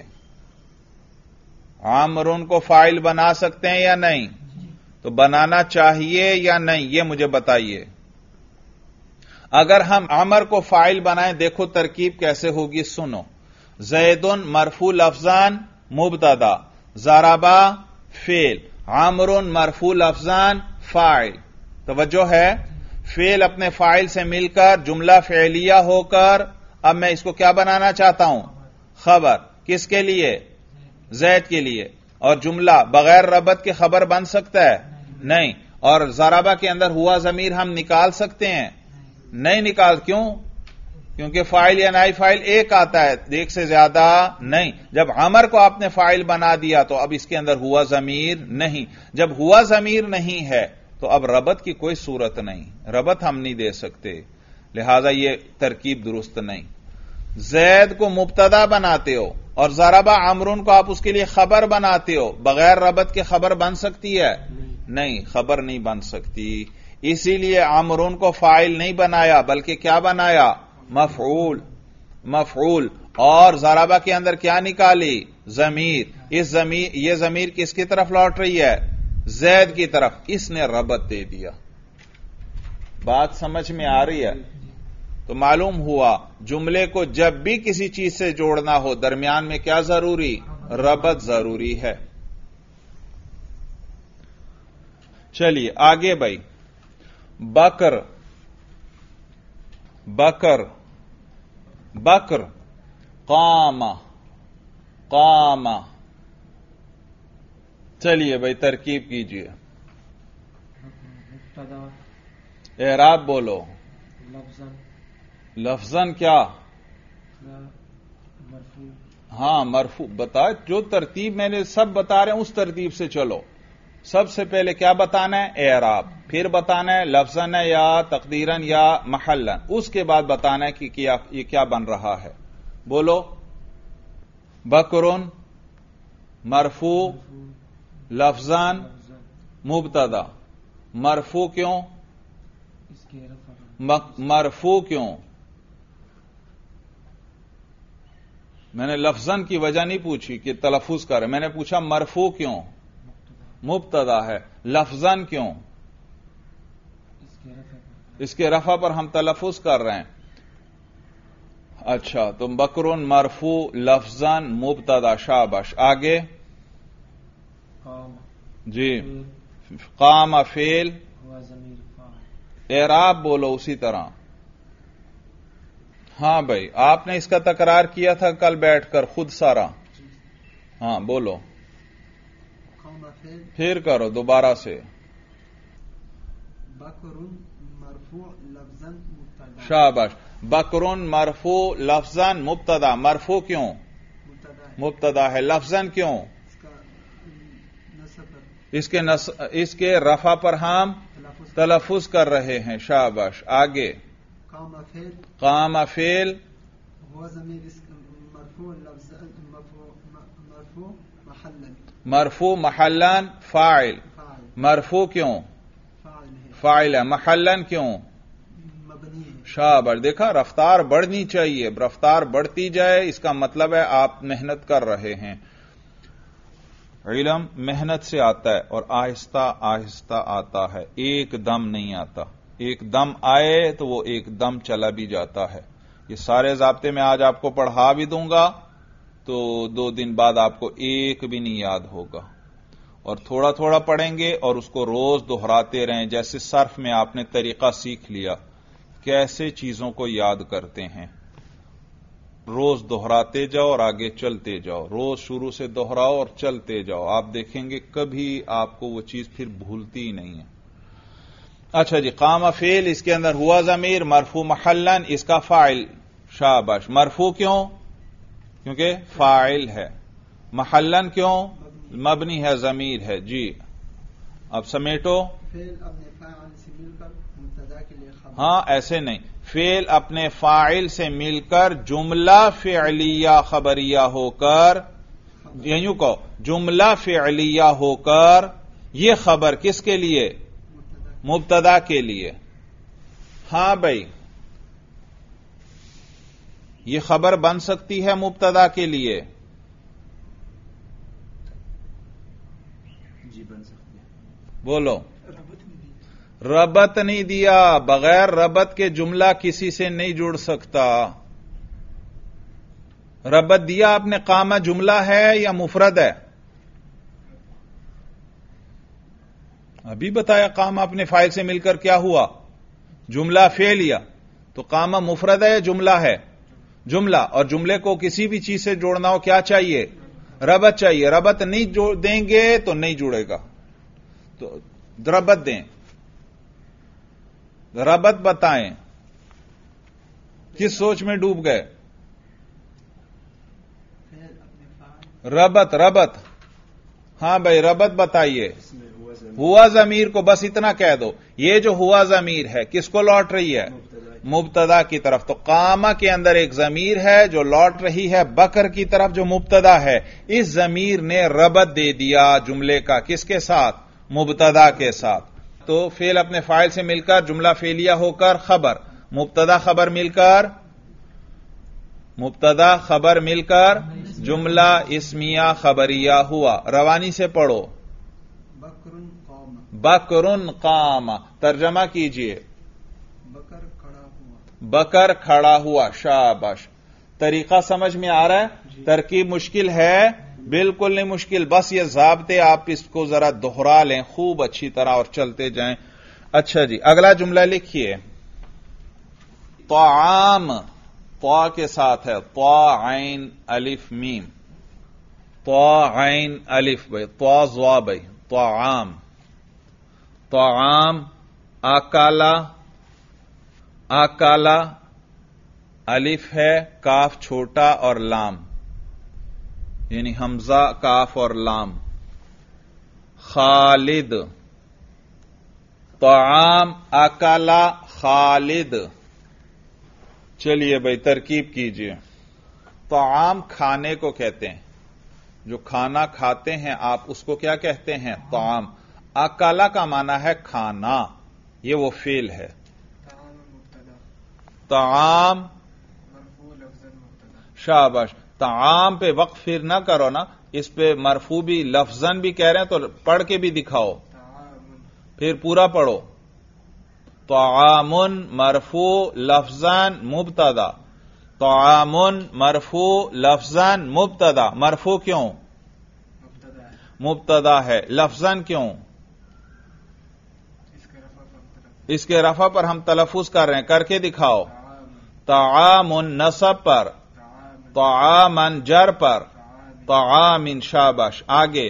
عمرون کو فاعل بنا سکتے ہیں یا نہیں؟ تو بنانا چاہیے یا نہیں یہ مجھے بتائیے۔ اگر ہم عمر کو فاعل بنائیں، دیکھو ترکیب کیسے ہوگی، سنو۔ زیدن مرفوع لفظان مبتدا، ضربا فعل، عمرون مرفوع لفظان فاعل۔ توجہ ہے، فعل اپنے فاعل سے مل کر جملہ فعلیہ ہو کر اب میں اس کو کیا بنانا چاہتا ہوں؟ خبر۔ کس کے لیے؟ زید کے لیے۔ اور جملہ بغیر ربط کے خبر بن سکتا ہے؟ نہیں۔ اور ضربہ کے اندر ہوا ضمیر ہم نکال سکتے ہیں؟ نہیں نکال، کیوں؟ کیونکہ فاعل یا نائب فاعل ایک آتا ہے، ایک سے زیادہ نہیں۔ جب عمر کو آپ نے فاعل بنا دیا تو اب اس کے اندر ہوا ضمیر نہیں، جب ہوا ضمیر نہیں ہے تو اب ربط کی کوئی صورت نہیں، ربط ہم نہیں دے سکتے، لہذا یہ ترکیب درست نہیں۔ زید کو مبتدا بناتے ہو اور ضربہ عمرون کو آپ اس کے لیے خبر بناتے ہو، بغیر ربط کے خبر بن سکتی ہے؟ نہیں، خبر نہیں بن سکتی، اسی لیے عمرون کو فاعل نہیں بنایا بلکہ کیا بنایا؟ مفعول، مفعول۔ اور ضربہ کے اندر کیا نکالی؟ ضمیر۔ یہ ضمیر کس کی طرف لوٹ رہی ہے؟ زید کی طرف، اس نے ربط دے دیا۔ بات سمجھ میں آ رہی ہے؟ تو معلوم ہوا جملے کو جب بھی کسی چیز سے جوڑنا ہو درمیان میں کیا ضروری؟ ربط ضروری ہے۔ چلیے آگے بھائی، بکر، بکر، بکر، قام، قام۔ چلیے بھائی ترکیب کیجئے، اعراب بولو۔ لفظاً کیا؟ ہاں مرفوع، بتا جو ترتیب میں نے سب بتا رہے ہیں اس ترتیب سے چلو۔ سب سے پہلے کیا بتانا ہے؟ اعراب، پھر بتانا ہے لفظاً یا تقدیراً یا محلاً، اس کے بعد بتانا ہے کہ یہ کیا بن رہا ہے۔ بولو۔ بکرن مرفوع لفظاً مبتدا، مرفوع کیوں؟ مرفوع کیوں؟ میں نے لفظاً کی وجہ نہیں پوچھی کہ تلفظ کرے، میں نے پوچھا مرفوع کیوں؟ مبتدا ہے۔ لفظاً کیوں؟ اس کے رفع پر ہم تلفظ کر رہے ہیں۔ اچھا، تو بکرن مرفوع لفظاً مبتدا، شاباش۔ آگے جی، قام فعل، اعراب بولو اسی طرح۔ ہاں بھائی، آپ نے اس کا تکرار کیا تھا کل بیٹھ کر خود سارا۔ ہاں بولو، پھر کرو دوبارہ سے۔ بکرن مرفوع لفظاً مبتدا، شاباش۔ بکرن مرفوع لفظاً مبتدا، مرفوع کیوں؟ مبتدا ہے۔ لفظاً کیوں؟ اس کے رفع پر ہم تلفظ کر رہے ہیں، شاباش۔ آگے قام فعل، مرفوع محلاً فاعل، مرفوع کیوں؟ فاعل ہے۔ محلاً کیوں؟ شاباش۔ دیکھا، رفتار بڑھنی چاہیے، رفتار بڑھتی جائے اس کا مطلب ہے آپ محنت کر رہے ہیں۔ علم محنت سے آتا ہے اور آہستہ آہستہ آتا ہے، ایک دم نہیں آتا۔ ایک دم آئے تو وہ ایک دم چلا بھی جاتا ہے۔ یہ سارے ضابطے میں آج آپ کو پڑھا بھی دوں گا تو 2 دن بعد آپ کو ایک بھی نہیں یاد ہوگا، اور تھوڑا تھوڑا پڑھیں گے اور اس کو روز دہراتے رہیں۔ جیسے صرف میں آپ نے طریقہ سیکھ لیا کیسے چیزوں کو یاد کرتے ہیں، روز دہراتے جاؤ اور آگے چلتے جاؤ، روز شروع سے دہراؤ اور چلتے جاؤ، آپ دیکھیں گے کبھی آپ کو وہ چیز پھر بھولتی ہی نہیں ہے۔ اچھا جی، قام فعل، اس کے اندر ہوا ضمیر مرفوع محلاً، اس کا فاعل، شاباش۔ مرفوع کیوں؟ کیونکہ فاعل ہے۔ محلاً کیوں؟ مبنی ہے، ضمیر ہے۔ جی اب سمیٹو۔ ہاں ایسے نہیں، فعل اپنے فاعل سے مل کر جملہ فعلیہ خبریہ ہو کر، یوں کہو جملہ فعلیہ ہو کر یہ خبر کس کے لیے؟ مبتدا کے لیے۔ ہاں بھائی، یہ خبر بن سکتی ہے مبتدا کے لیے؟ جی بن سکتی ہے۔ بولو۔ ربط نہیں دیا، بغیر ربط کے جملہ کسی سے نہیں جڑ سکتا۔ ربط دیا آپ نے، قامہ جملہ ہے یا مفرد ہے؟ ابھی بتایا، قامہ اپنے فاعل سے مل کر کیا ہوا؟ جملہ فعلیہ۔ تو قامہ مفرد ہے یا جملہ ہے؟ جملہ، اور جملے کو کسی بھی چیز سے جوڑنا ہو کیا چاہیے؟ ربط چاہیے۔ ربط نہیں دیں گے تو نہیں جڑے گا، تو ربط دیں، ربط بتائیں۔ کس سوچ میں ڈوب گئے؟ ربط، ہاں بھائی ربط بتائیے۔ ہوا ضمیر کو بس اتنا کہہ دو، یہ جو ہوا ضمیر ہے کس کو لوٹ رہی ہے؟ مبتدا کی طرف۔ تو قامہ کے اندر ایک ضمیر ہے جو لوٹ رہی ہے بکر کی طرف جو مبتدا ہے، اس ضمیر نے ربط دے دیا جملے کا، کس کے ساتھ؟ مبتدا کے ساتھ۔ تو فعل اپنے فاعل سے مل کر جملہ فعلیہ ہو کر خبر، مبتدا خبر مل کر جملہ اسمیہ خبریہ ہوا۔ روانی سے پڑھو۔ بکرن قام، ترجمہ کیجئے۔ بکر کھڑا ہوا، شاباش۔ طریقہ سمجھ میں آ رہا ہے؟ ترکیب مشکل ہے؟ بالکل نہیں مشکل، بس یہ ضابطے آپ اس کو ذرا دہرا لیں خوب اچھی طرح اور چلتے جائیں۔ اچھا جی، اگلا جملہ لکھیے۔ طعام، طا کے ساتھ ہے، طا عین الف میم، طا عین الف بھائی، طا ضا بھائی، طعام، طعام، آکالا الف ہے، کاف چھوٹا اور لام، یعنی حمزہ کاف اور لام، خالد. طعام اکلا خالد. چلیے بھائی ترکیب کیجئے. طعام کھانے کو کہتے ہیں، جو کھانا کھاتے ہیں آپ اس کو کیا کہتے ہیں؟ طعام. اکلا کا معنی ہے کھانا، یہ وہ فعل ہے. طعام شاباش. طعام پہ وقف پھر نہ کرو نا، اس پہ مرفوع بھی لفظاً بھی کہہ رہے ہیں تو پڑھ کے بھی دکھاؤ، پھر پورا پڑھو. طعام مرفوع لفظاً مبتدا. طعام مرفوع لفظاً مبتدا. مرفوع کیوں؟ مبتدا ہے. لفظاً کیوں؟ اس کے رفع پر ہم تلفظ کر رہے ہیں، کر کے دکھاؤ. طعام نصب پر، طعامن جر پر، طعام شاباش. آگے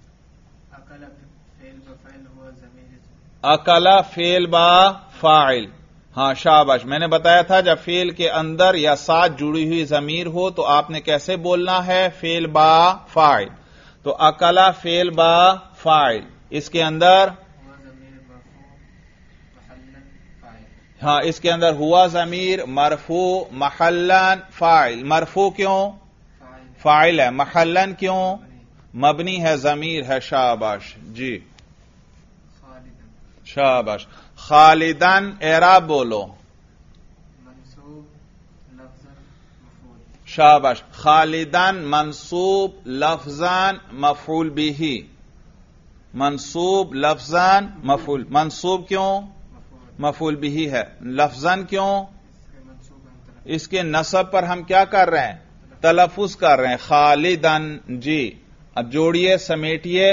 اکلا فعل با فاعل. ہاں شاباش. میں نے بتایا تھا جب فعل کے اندر یا ساتھ جڑی ہوئی ضمیر ہو تو آپ نے کیسے بولنا ہے؟ فعل با فاعل. تو اکلا فعل با فاعل، اس کے اندر ہاں اس کے اندر ہوا ضمیر مرفوع محلن فاعل. مرفوع کیوں؟ فاعل ہے. محلن کیوں؟ مبنی ہے، ضمیر ہے. شاباش جی شاباش. خالدن اعراب بولو. شاباش. خالدن منصوب لفظاً مفعول به. منصوب لفظاً مفعول. منصوب کیوں؟ مفعول به ہے. لفظاً کیوں؟ اس کے نصب پر ہم کیا کر رہے ہیں؟ تلفظ کر رہے ہیں. خالدن جی. اب جوڑیے سمیٹیے.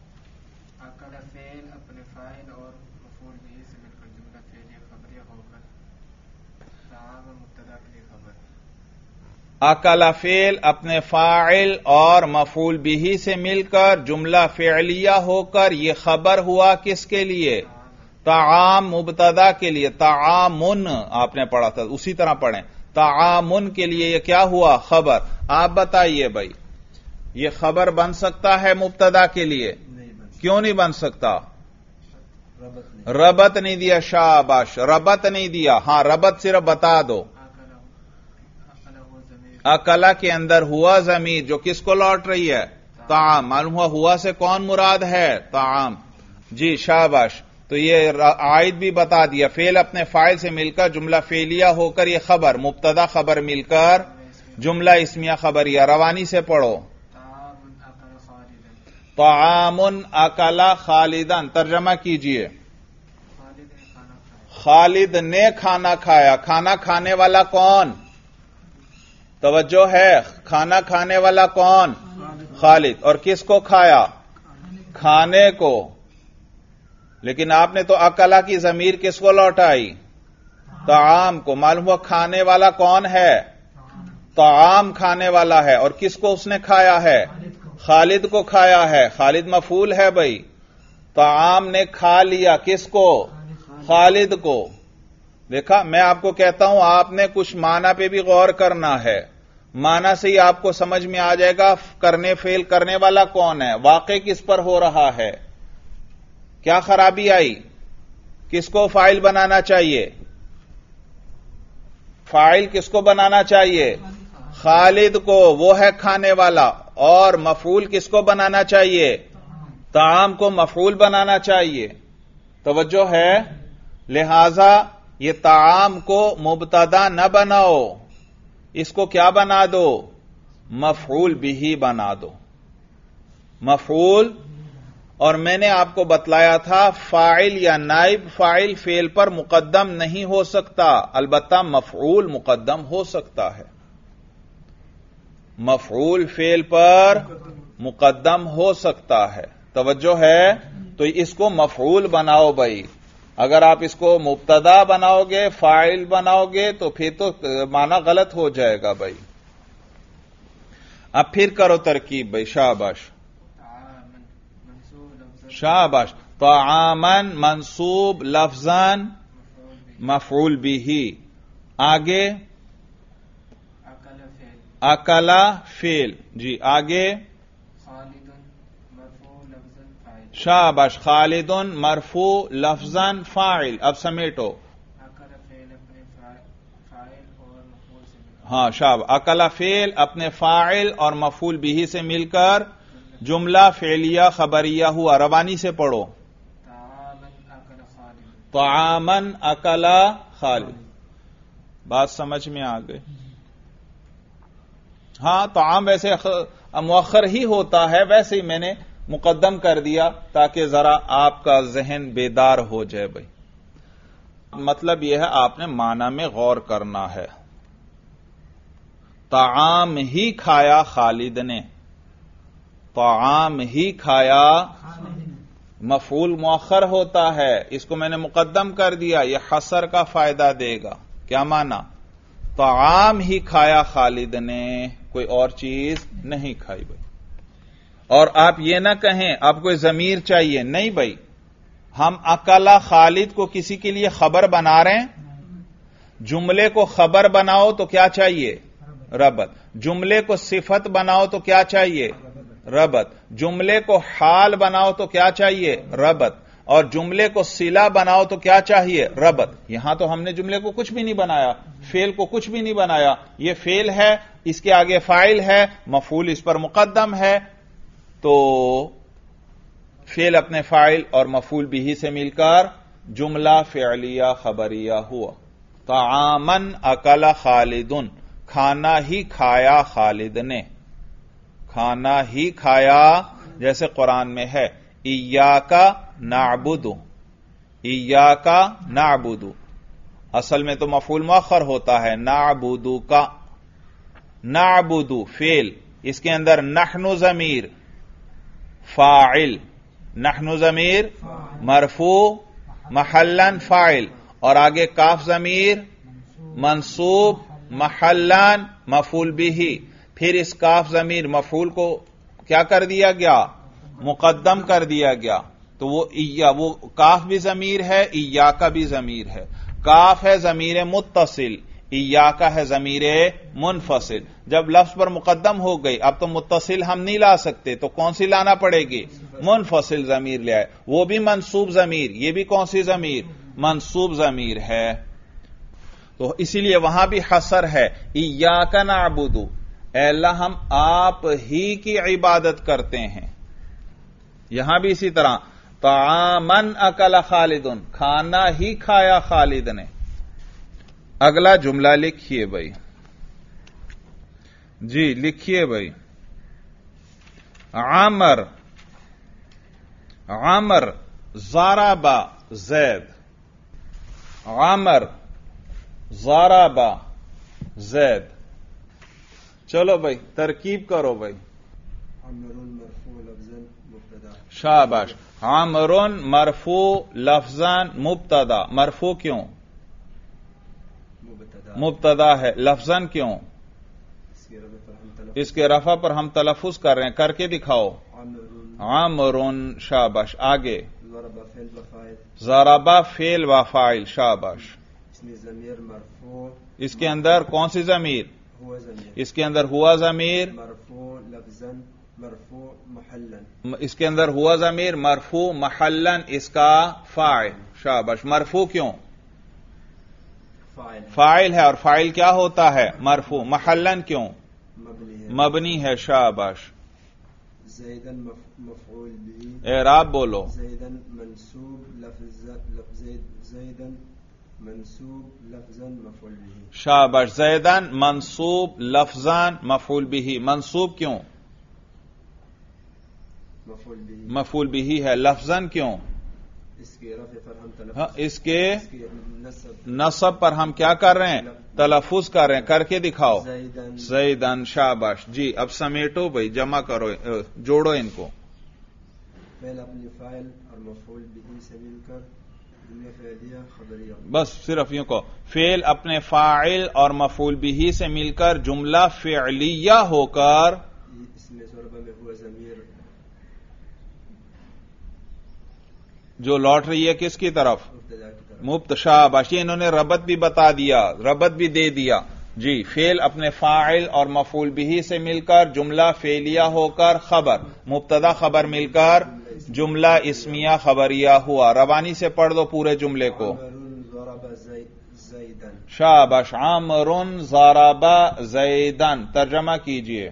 اکلا فعل اپنے فاعل اور مفعول به سے مل کر جملہ فعلیہ ہو کر یہ خبر ہوا کس کے لیے؟ طعام مبتدا کے لیے. طعامن آپ نے پڑھا تھا، اسی طرح پڑھیں. طعامن کے لیے یہ کیا ہوا؟ خبر. آپ بتائیے بھائی یہ خبر بن سکتا ہے مبتدا کے لیے؟ کیوں نہیں بن سکتا؟ ربط نہیں دیا. شاباش. ربط نہیں دیا. ہاں ربط صرف بتا دو. اکلا کے اندر ہوا ضمیر جو کس کو لوٹ رہی ہے؟ طعام. معلوم ہوا سے کون مراد ہے؟ طعام. جی شاباش. تو یہ عائد بھی بتا دیا. فعل اپنے فاعل سے مل کر جملہ فعلیہ ہو کر یہ خبر، مبتدا خبر مل کر جملہ اسمیہ خبریہ. روانی سے پڑھو. طعام اکلا خالدن. ترجمہ کیجئے. خالد نے کھانا کھایا. کھانا کھانے والا کون؟ توجہ ہے. کھانا کھانے والا کون؟ خالد. اور کس کو کھایا؟ کھانے کو. لیکن آپ نے تو اکلا کی ضمیر کس کو لوٹائی؟ طعام کو. معلوم ہوا کھانے والا کون ہے؟ طعام کھانے والا ہے. اور کس کو اس نے کھایا ہے؟ خالد کو کھایا ہے. خالد مفعول ہے بھائی. طعام نے کھا لیا کس کو؟ خالد کو. دیکھا میں آپ کو کہتا ہوں آپ نے کچھ معنی پہ بھی غور کرنا ہے. معنی سے ہی آپ کو سمجھ میں آ جائے گا کرنے فعل کرنے والا کون ہے، واقع کس پر ہو رہا ہے. کیا خرابی آئی؟ کس کو فاعل بنانا چاہیے؟ فاعل کس کو بنانا چاہیے؟ خالد کو، وہ ہے کھانے والا. اور مفعول کس کو بنانا چاہیے؟ طعام کو مفعول بنانا چاہیے. توجہ ہے. لہذا یہ طعام کو مبتدا نہ بناؤ، اس کو کیا بنا دو؟ مفعول به بنا دو. مفعول. اور میں نے آپ کو بتلایا تھا فاعل یا نائب فاعل فعل پر مقدم نہیں ہو سکتا، البتہ مفعول مقدم ہو سکتا ہے. مفعول فعل پر مقدم ہو سکتا ہے. توجہ ہے. تو اس کو مفعول بناؤ بھائی. اگر آپ اس کو مبتدا بناؤ گے، فاعل بناؤ گے تو پھر تو معنی غلط ہو جائے گا بھائی. اب پھر کرو ترکیب بھائی. شاباش شاباش. طعامن منصوب لفظاً مفعول به. آگے اکلا فعل. جی آگے शाबाश। खालिदुन मरफू लफ्जन फाइल। अब समेटो। हाँ शाब। अकला फेल अपने फाइल और मफूल बिही से मिलकर जुमला फेलिया खबरिया हुआ। रवानी से पढ़ो। तामन अकला खालिद। बात समझ में आ गई? हाँ, ताम वैसे मुअख्खर ही होता है, वैसे ही मैंने मुकद्दम कर दिया ताकि जरा आपका जहन बेदार हो जाए। भाई मतलब यह है आपने माना में गौर करना है। ताम ही खाया खालिद ने। ताम ही खाया मफूल मुअख्खर होता है, इसको मैंने मुकद्दम कर दिया, यह हसर का फायदा देगा। क्या माना? ताम ही खाया खालिद ने, कोई और चीज नहीं खाई। भाई और आप ये ना कहें अब कोई जमीर चाहिए, नहीं भाई, हम अकला खालिद को किसी के लिए खबर बना रहे हैं। जुमले को खबर बनाओ तो क्या चाहिए? रबत। जुमले को सिफत बनाओ तो क्या चाहिए? रबत। जुमले को हाल बनाओ तो क्या चाहिए? रबत। और जुमले को सिला बनाओ तो क्या चाहिए? रबत। यहां तो हमने जुमले को कुछ भी नहीं बनाया, फेल को कुछ भी नहीं बनाया। यह फेल है, इसके आगे फाइल है, मफूल इस पर मुकद्दम है, तो फेल अपने फाइल और मफूल बिही से मिलकर जुमला फिअलिया खबरिया हुआ। तामन अकला खालिदुन, खाना ही खाया खालिद ने। खाना ही खाया, जैसे कुरान में है इय्याका नाअबुदु। इय्याका नाअबुदु असल में तो मफूल मुअख्खर होता है, नाअबुदु का। नाअबुदु फेल, इसके अंदर नहनु ज़मीर फाइल, नहनु ज़मीर मरफू महल्लन फाइल, और आगे काफ ज़मीर मंसूब महल्लन मफूल बिही। फिर इस काफ ज़मीर मफूल को क्या कर दिया गया? मुकद्दम कर दिया गया। तो वो काफ भी ज़मीर है, इया का भी ज़मीर है। काफ है ज़मीर मुत्तसिल, इया का है ज़मीर मुनफसिल। जब लफ्ज पर मुकद्दम हो गई, अब तो मुत्तसिल हम नहीं ला सकते, तो कौन सी लाना पड़ेगी? मुनफसिल ज़मीर ले आए, वो भी मंसूब ज़मीर। ये भी कौन सी ज़मीर? मंसूब ज़मीर है। तो इसीलिए वहां भी हसर है, इय्याका नअबुदु, ऐ अल्लाह हम आप ही की इबादत करते हैं। यहां भी इसी तरह तामन अकला खालिदुन, खाना ही खाया खालिद ने। अगला जुमला लिखिए भाई जी, लिखिए भाई। आमर आमर ज़ाराबा ज़ैद। आमर ज़ाराबा ज़ैद। चलो भाई तरकीब करो भाई। शाबाश। आमरुन मरफू लफ्ज़न मुब्तदा। मरफू क्यों? मुब्तदा है। लफ्ज़न क्यों? इसके रफा पर हम तलफ़ुज़ कर रहे हैं, करके दिखाओ। आमरुन। शाबाश। आगे ज़राबा फेल व फाइल। शाबाश। इसके अंदर कौन सी ज़मीर? इसके अंदर हुआ ज़मीर इसके अंदर हुआ ज़मीर मरफू महल्लन, इसका फाइल। शाबाश। मरफू क्यों? फाइल है, और फाइल क्या होता है? मरफू। महल्लन क्यों? मबनी है। शाबाश। एराब बोलो। शाबाश। ज़ैदन मंसूब लफ्ज़न मफूल बिही। मंसूब क्यों? मफूल बिही है। लफ्ज़न क्यों? इसके नसब पर हम क्या कर रहे हैं? तलफ़ुज़ कर रहे हैं। करके दिखाओ। ज़ैदन। शाबाश जी। अब समेटो भाई, जमा करो, जोड़ो इनको। अपनी फाइल और मफूल बिही से मिलकर बस सिर्फ यूं को, फेल अपने फाइल और मफूल बिही से मिलकर जुमला फिअलिया होकर, इसमें ज़रबा में हुआ ज़मीर जो लौट रही है किसकी तरफ? मुब्तदा। शाबाश। इन्होंने रबत भी बता दिया, रबत भी दे दिया जी। फेल अपने फाइल और मफूल बिही से मिलकर जुमला फेलिया होकर खबर, मुब्तदा खबर मिलकर جملہ اسمیہ خبریہ ہوا. روانی سے پڑھ دو پورے جملے کو. شاباش. عامر ضرب زیدن. ترجمہ کیجئے.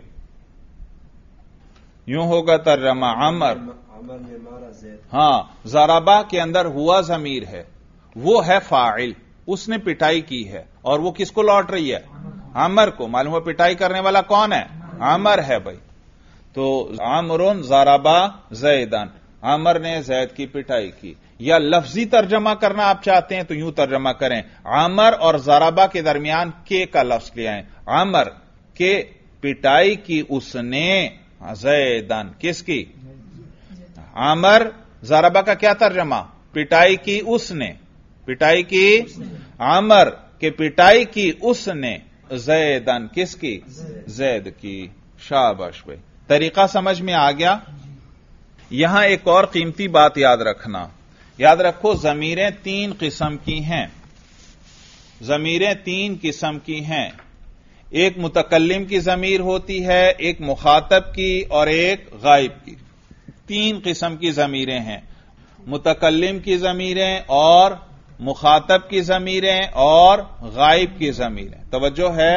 یوں ہوگا ترجمہ. عمر نے مارا زید. ہاں ضربہ کے اندر ہوا ضمیر ہے, وہ ہے فاعل, اس نے پٹائی کی ہے, اور وہ کس کو لوٹ رہی ہے؟ عمر کو. معلوم ہوا پٹائی کرنے والا کون ہے؟ عمر ہے بھائی. تو عامر ضرب زیدن, عمر نے زید کی پٹائی کی. یا لفظی ترجمہ کرنا آپ چاہتے ہیں تو یوں ترجمہ کریں, عمر اور ضربہ کے درمیان کے کا لفظ لے آئیں. عمر کے پٹائی کی اس نے زیدن. کس کی؟ عمر. ضربہ کا کیا ترجمہ؟ پٹائی کی اس نے. پٹائی کی عمر کے پٹائی کی اس نے زیدن. کس کی؟ زید کی. شاباش بھائی. طریقہ سمجھ میں آ گیا. یہاں ایک اور قیمتی بات یاد رکھنا. یاد رکھو ضمیریں 3 قسم کی ہیں. ضمیریں 3 قسم کی ہیں. ایک متکلم کی ضمیر ہوتی ہے, ایک مخاطب کی, اور ایک غائب کی. 3 قسم کی ضمیریں ہیں. متکلم کی ضمیریں اور مخاطب کی ضمیریں اور غائب کی ضمیریں. توجہ ہے.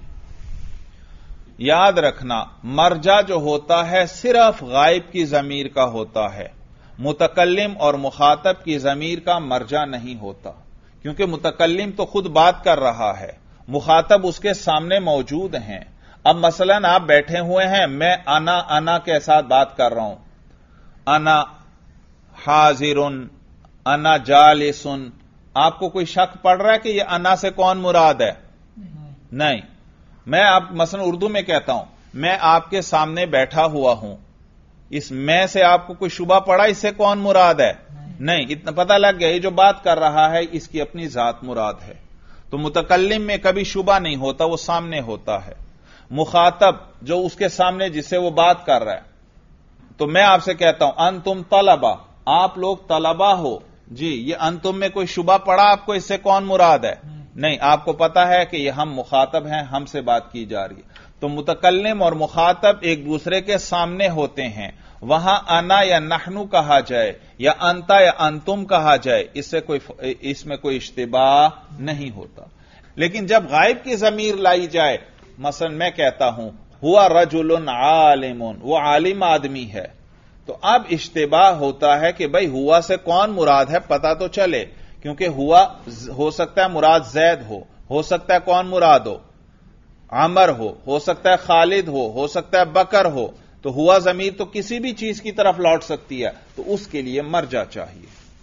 یاد رکھنا مرجع جو ہوتا ہے صرف غائب کی ضمیر کا ہوتا ہے. متکلم اور مخاطب کی ضمیر کا مرجع نہیں ہوتا, کیونکہ متکلم تو خود بات کر رہا ہے, مخاطب اس کے سامنے موجود ہیں. اب مثلا آپ بیٹھے ہوئے ہیں, میں انا کے ساتھ بات کر رہا ہوں. انا حاضرن, انا جالسن. آپ کو کوئی شک پڑ رہا ہے کہ یہ انا سے کون مراد ہے؟ نہیں. میں آپ مثلا اردو میں کہتا ہوں میں آپ کے سامنے بیٹھا ہوا ہوں, اس میں سے آپ کو کوئی شبہ پڑا اس سے کون مراد ہے؟ نہیں. اتنا پتہ لگ گیا یہ جو بات کر رہا ہے اس کی اپنی ذات مراد ہے. تو متکلم میں کبھی شبہ نہیں ہوتا, وہ سامنے ہوتا ہے. مخاطب جو اس کے سامنے جس سے وہ بات کر رہا ہے, تو میں آپ سے کہتا ہوں انتم طلبہ, آپ لوگ طلبہ ہو. جی یہ انتم میں کوئی شبہ پڑا آپ کو اس سے کون مراد ہے؟ نہیں. آپ کو پتا ہے کہ یہ ہم مخاطب ہیں, ہم سے بات کی جا رہی ہے. تو متکلم اور مخاطب ایک دوسرے کے سامنے ہوتے ہیں. وہاں انا یا نحنو کہا جائے یا انتا یا انتم کہا جائے اس میں کوئی اشتباہ نہیں ہوتا. لیکن جب غائب کی ضمیر لائی جائے, مثلا میں کہتا ہوں ہوا رجل عالم, وہ عالم آدمی ہے, تو اب اشتباہ ہوتا ہے کہ بھئی ہوا سے کون مراد ہے پتا تو چلے, کیونکہ ہوا ہو سکتا ہے مراد زید ہو سکتا ہے کون مراد ہو, عمر ہو سکتا ہے خالد ہو سکتا ہے بکر ہو. تو ہوا ضمیر تو کسی بھی چیز کی طرف لوٹ سکتی ہے, تو اس کے لیے مرجع چاہیے.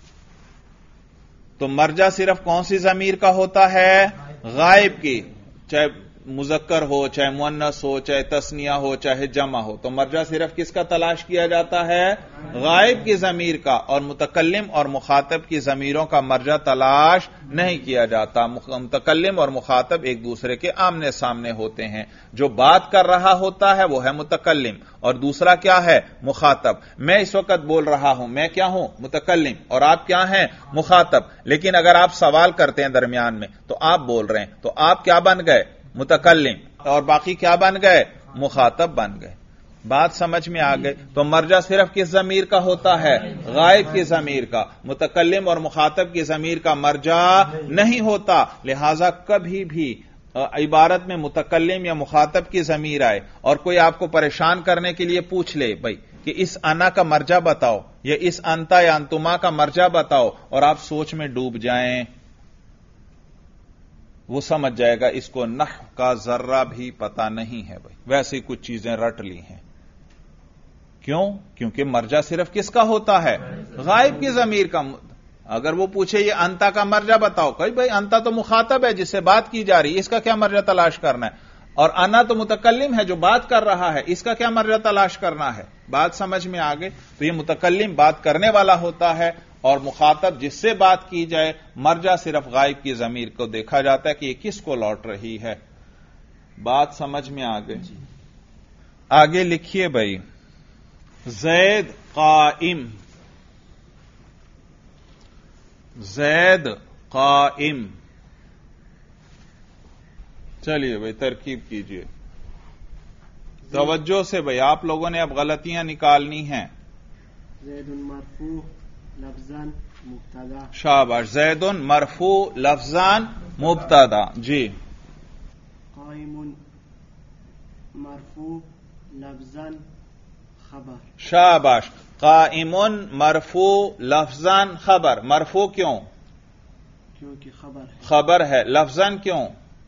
تو مرجع صرف کون سی ضمیر کا ہوتا ہے؟ غائب کی, چاہے مذکر ہو, چاہے مؤنث ہو, چاہے تثنیہ ہو, چاہے جمع ہو. تو مرجع صرف کس کا تلاش کیا جاتا ہے؟ غائب کی ضمیر کا. اور متکلم اور مخاطب کی ضمیروں کا مرجع تلاش نہیں کیا جاتا. متکلم اور مخاطب ایک دوسرے کے آمنے سامنے ہوتے ہیں. جو بات کر رہا ہوتا ہے وہ ہے متکلم, اور دوسرا کیا ہے؟ مخاطب. میں اس وقت بول رہا ہوں, میں کیا ہوں؟ متکلم, اور آپ کیا ہیں؟ مخاطب. لیکن اگر آپ سوال کرتے ہیں درمیان میں تو آپ بول رہے ہیں, تو آپ کیا بن گئے؟ متکلم, اور باقی کیا بن گئے؟ مخاطب بن گئے. بات سمجھ میں آ گئی. تو مرجع صرف کس ضمیر کا ہوتا ہے؟ غائب کی ضمیر کا. متکلم اور مخاطب کی ضمیر کا مرجع نہیں ہوتا. لہذا کبھی بھی عبارت میں متکلم یا مخاطب کی ضمیر آئے اور کوئی آپ کو پریشان کرنے کے لیے پوچھ لے بھائی کہ اس انا کا مرجع بتاؤ یا اس انتا یا انتما کا مرجع بتاؤ, اور آپ سوچ میں ڈوب جائیں, وہ سمجھ جائے گا اس کو نحو کا ذرہ بھی پتا نہیں ہے. بھائی ویسے کچھ چیزیں رٹ لی ہیں. کیوں؟ کیونکہ مرجع صرف کس کا ہوتا ہے؟ غائب کی ضمیر کا. اگر وہ پوچھے یہ انتا کا مرجع بتاؤ, کہ بھائی انتا تو مخاطب ہے جس سے بات کی جا رہی ہے, اس کا کیا مرجع تلاش کرنا ہے؟ اور انا تو متکلم ہے جو بات کر رہا ہے, اس کا کیا مرجع تلاش کرنا ہے؟ بات سمجھ میں آ گئی. تو یہ متکلم بات کرنے والا ہوتا ہے, اور مخاطب جس سے بات کی جائے مرجع صرف غائب کی ضمیر کو دیکھا جاتا ہے کہ یہ کس کو لوٹ رہی ہے. بات سمجھ میں آ گئی. آگے لکھیے بھائی, زید قائم, زید قائم. چلیے بھائی ترکیب کیجئے توجہ سے. بھائی آپ لوگوں نے اب غلطیاں نکالنی ہیں. زید مرفوع لفظاً مبتدا. شاباش. زید مرفوع لفظاً مبتدا. جی. قائم مرفوع لفظاً خبر. شاباش. قائم مرفوع لفظاً خبر. مرفوع کیوں؟ کیونکہ خبر ہے. خبر ہے. لفظاً کیوں؟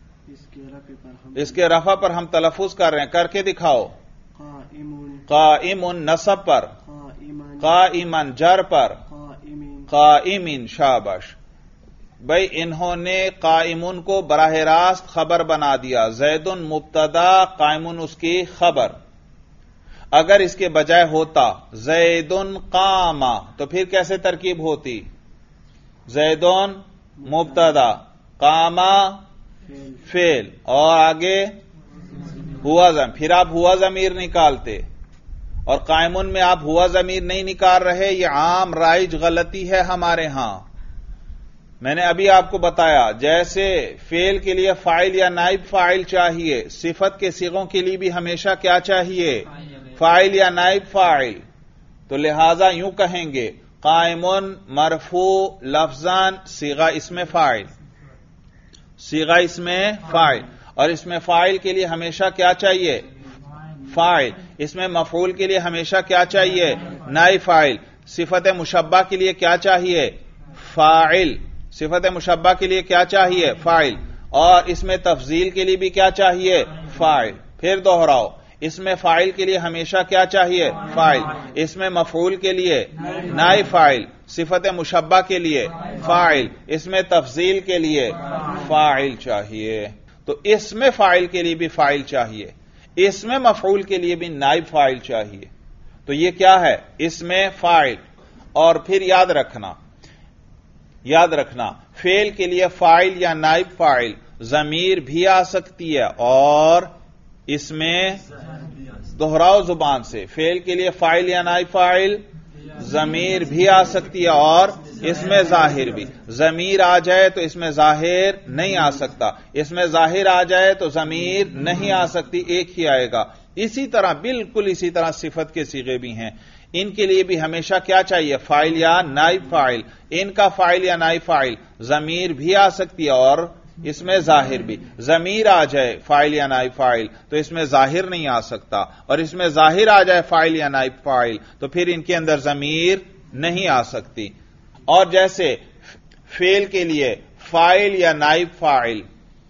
اس کے رفع پر ہم تلفظ کر رہے ہیں. کر کے دکھاؤ. قائم نصب پر. قائمن جر پر. قائمین. شاباش. بھئی انہوں نے قائمن کو براہ راست خبر بنا دیا. زید مبتدا قائمن اس کی خبر. اگر اس کے بجائے ہوتا زید قام تو پھر کیسے ترکیب ہوتی؟ زید مبتدا قام فعل اور آگے ہوا ضمیر. پھر آپ ہوا ضمیر نکالتے اور قائمن میں آپ ہوا ضمیر نہیں نکال رہے. یہ عام رائج غلطی ہے ہمارے ہاں. میں نے ابھی آپ کو بتایا جیسے فعل کے لیے فاعل یا نائب فاعل چاہیے، صفت کے صیغوں کے لیے بھی ہمیشہ کیا چاہیے؟ فاعل یا نائب فاعل. تو لہذا یوں کہیں گے قائمن مرفوع لفظاً صیغہ اسم فاعل. صیغہ اسم فاعل. اور اس میں فاعل کے لیے ہمیشہ کیا چاہیے؟ فاعل. اس میں مفعول کے لیے ہمیشہ کیا چاہیے؟ نائب فاعل. صفت مشبہ کے لیے کیا چاہیے؟ فاعل. صفت مشبہ کے لیے کیا چاہیے؟ فاعل. اور اس میں تفضیل کے لیے بھی کیا چاہیے؟ فاعل. پھر دوہراؤ. اس میں فاعل کے لیے ہمیشہ کیا چاہیے؟ فاعل. اس میں مفعول کے لیے نائب فاعل. صفت مشبہ کے لیے فاعل. اس میں تفضیل کے لیے فاعل چاہیے. تو اس میں فاعل کے لیے بھی فاعل چاہیے، اس میں مفعول کے لیے بھی نائب فاعل چاہیے. تو یہ کیا ہے؟ اس میں فاعل. اور پھر یاد رکھنا فعل کے لیے فاعل یا نائب فاعل ضمیر بھی آ سکتی ہے اور اس میں دوہراؤ زبان سے. فعل کے لیے فاعل یا نائب فاعل ضمیر بھی آ سکتی ہے اور اس میں ظاہر بھی. ضمیر آ جائے تو اس میں ظاہر نہیں آ سکتا، اس میں ظاہر آ جائے تو ضمیر نہیں آ سکتی، ایک ہی آئے گا. اسی طرح بالکل اسی طرح صفت کے صیغے بھی ہیں، ان کے لیے بھی ہمیشہ کیا چاہیے؟ فاعل یا نائب فاعل. ان کا فاعل یا نائب فاعل ضمیر بھی آ سکتی ہے اور اس میں ظاہر بھی. ضمیر آ جائے فاعل یا نائب فاعل تو اس میں ظاہر نہیں آ سکتا، اور اس میں ظاہر آ جائے فاعل یا نائب فاعل تو پھر ان کے اندر ضمیر نہیں آ سکتی. اور جیسے فعل کے لیے فاعل یا نائب فاعل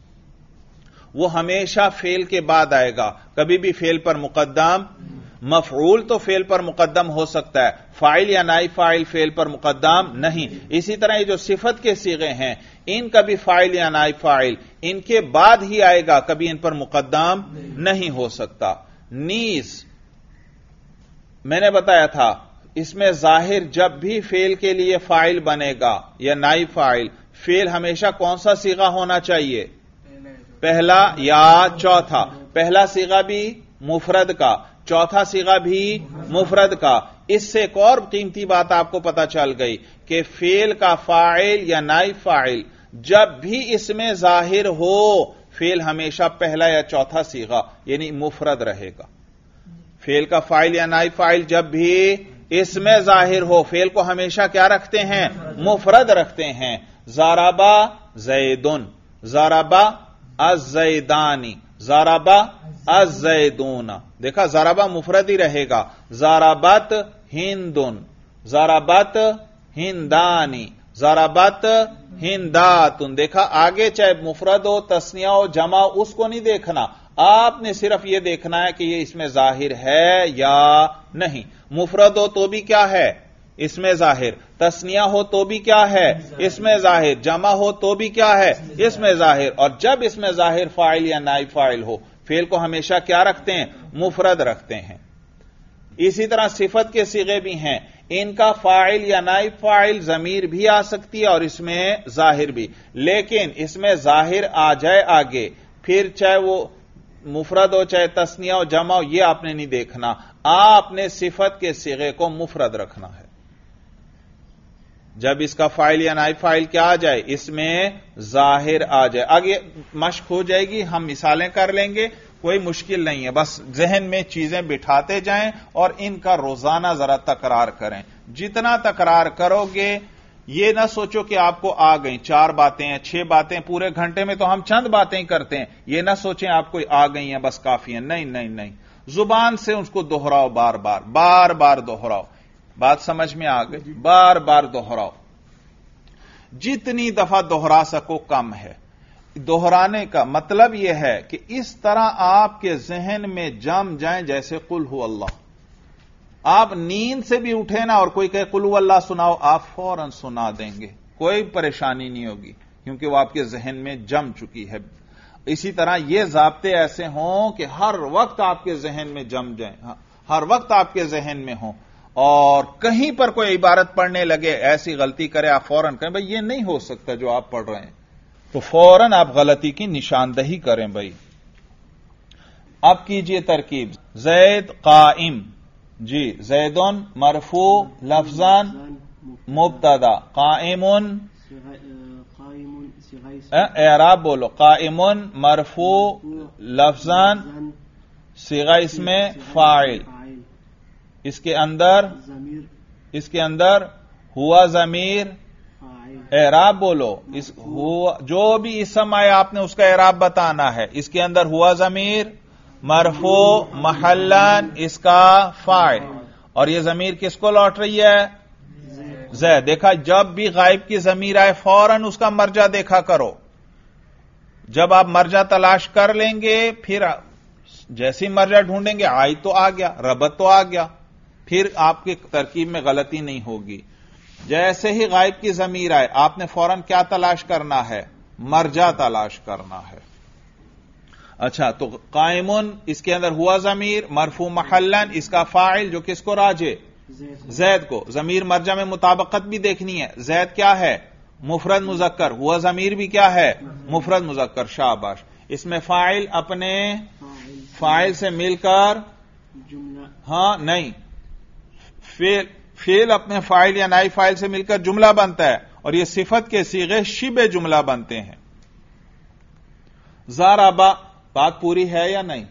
وہ ہمیشہ فعل کے بعد آئے گا، کبھی بھی فعل پر مقدم. مفعول تو فعل پر مقدم ہو سکتا ہے، فاعل یا نائب فاعل فعل پر مقدم نہیں. اسی طرح یہ جو صفت کے صیغے ہیں ان کا بھی فاعل یا نائب فاعل ان کے بعد ہی آئے گا، کبھی ان پر مقدم نہیں ہو سکتا. نیز میں نے بتایا تھا اس میں ظاہر جب بھی فعل کے لیے فاعل بنے گا یا نائب فاعل، فعل ہمیشہ کون سا صیغہ ہونا چاہیے؟ پہلا یا چوتھا. پہلا صیغہ بھی مفرد کا، چوتھا صیغہ بھی مفرد کا. اس سے ایک اور قیمتی بات آپ کو پتہ چل گئی کہ فعل کا فاعل یا نائب فاعل جب بھی اس میں ظاہر ہو، فعل ہمیشہ پہلا یا چوتھا صیغہ یعنی مفرد رہے گا. فعل کا فاعل یا نائب فاعل جب بھی اس میں ظاہر ہو، فعل کو ہمیشہ کیا رکھتے ہیں؟ مفرد رکھتے ہیں. ضربا زیدن، ضربا الزیدانی، ضربا الزیدون. دیکھا ضربا مفرد ہی رہے گا. ضربت ہندن، ضربت ہندانی، ضربت ہنداتن. دیکھا آگے چاہے مفرد ہو تثنیہ ہو جمع اس کو نہیں دیکھنا، آپ نے صرف یہ دیکھنا ہے کہ یہ اس میں ظاہر ہے یا نہیں. مفرد ہو تو بھی کیا ہے؟ اس میں ظاہر. تثنیہ ہو تو بھی کیا ہے؟ اس میں ظاہر. جمع ہو تو بھی کیا ہے؟ اس میں ظاہر. اور جب اس میں ظاہر فاعل یا نائب فاعل ہو، فعل کو ہمیشہ کیا رکھتے ہیں؟ مفرد رکھتے ہیں. اسی طرح صفت کے صیغے بھی ہیں، ان کا فاعل یا نائب فاعل ضمیر بھی آ سکتی ہے اور اس میں ظاہر بھی. لیکن اس میں ظاہر آ جائے آگے، پھر چاہے وہ مفرد ہو چاہے تثنیہ ہو جمع ہو، یہ آپ نے نہیں دیکھنا، آپ نے صفت کے صیغے کو مفرد رکھنا ہے. جب اس کا فاعل یا نائب فاعل کیا آ جائے؟ اس میں ظاہر آ جائے. آگے مشق ہو جائے گی، ہم مثالیں کر لیں گے. کوئی مشکل نہیں ہے، بس ذہن میں چیزیں بٹھاتے جائیں اور ان کا روزانہ ذرا تکرار کریں. جتنا تکرار کرو گے، یہ نہ سوچو کہ آپ کو آ گئیں 4 باتیں ہیں 6 باتیں، پورے گھنٹے میں تو ہم چند باتیں کرتے ہیں، یہ نہ سوچیں آپ کو آ گئی ہیں بس کافی ہیں. نہیں نہیں نہیں، زبان سے اس کو دہراؤ، بار بار دہراؤ. بات سمجھ میں آ گئی؟ بار بار دہراؤ، جتنی دفعہ دہرا سکو کم ہے. دہرانے کا مطلب یہ ہے کہ اس طرح آپ کے ذہن میں جم جائیں جیسے قل ہو اللہ. آپ نیند سے بھی اٹھے نا اور کوئی کہے قل ہو اللہ سناؤ، آپ فوراً سنا دیں گے، کوئی پریشانی نہیں ہوگی، کیونکہ وہ آپ کے ذہن میں جم چکی ہے. اسی طرح یہ ضابطے ایسے ہوں کہ ہر وقت آپ کے ذہن میں جم جائیں، ہر وقت آپ کے ذہن میں ہوں، اور کہیں پر کوئی عبارت پڑھنے لگے ایسی غلطی کرے آپ فوراً کہیں بھائی یہ نہیں ہو سکتا جو آپ پڑھ رہے ہیں، تو فوراً آپ غلطی کی نشاندہی کریں. بھائی اب کیجئے ترکیب. زید قائم، جی زیدن مرفوع لفظاً مبتدا، قائم اعراب بولو، قائم مرفوع لفظاً صیغہ اس میں فاعل، اس کے اندر ہوا ضمیر، اعراب بولو، جو بھی اسم آئے آپ نے اس کا اعراب بتانا ہے. اس کے اندر ہوا ضمیر مرفوع محلن اس کا فاعل، اور یہ ضمیر کس کو لوٹ رہی ہے؟ زید. دیکھا جب بھی غائب کی ضمیر آئے فوراً اس کا مرجع دیکھا کرو. جب آپ مرجع تلاش کر لیں گے پھر جیسی مرجع ڈھونڈیں گے آئی تو آ گیا، ربط تو آ گیا، پھر آپ کی ترکیب میں غلطی نہیں ہوگی. جیسے ہی غائب کی ضمیر آئے آپ نے فوراً کیا تلاش کرنا ہے؟ مرجع تلاش کرنا ہے. اچھا تو قائمن اس کے اندر ہوا ضمیر مرفوع محلن اس کا فاعل جو کس کو راجع؟ زید کو. ضمیر مرجع میں مطابقت بھی دیکھنی ہے. زید کیا ہے؟ مفرد مذکر، ہوا ضمیر بھی کیا ہے؟ مفرد مذکر. شاباش. اس میں فاعل اپنے فاعل سے مل کر ہاں نہیں، فعل اپنے فاعل یا نائب فاعل سے مل کر جملہ بنتا ہے، اور یہ صفت کے صیغے شبہ جملہ بنتے ہیں. ضربہ بات پوری ہے یا نہیں؟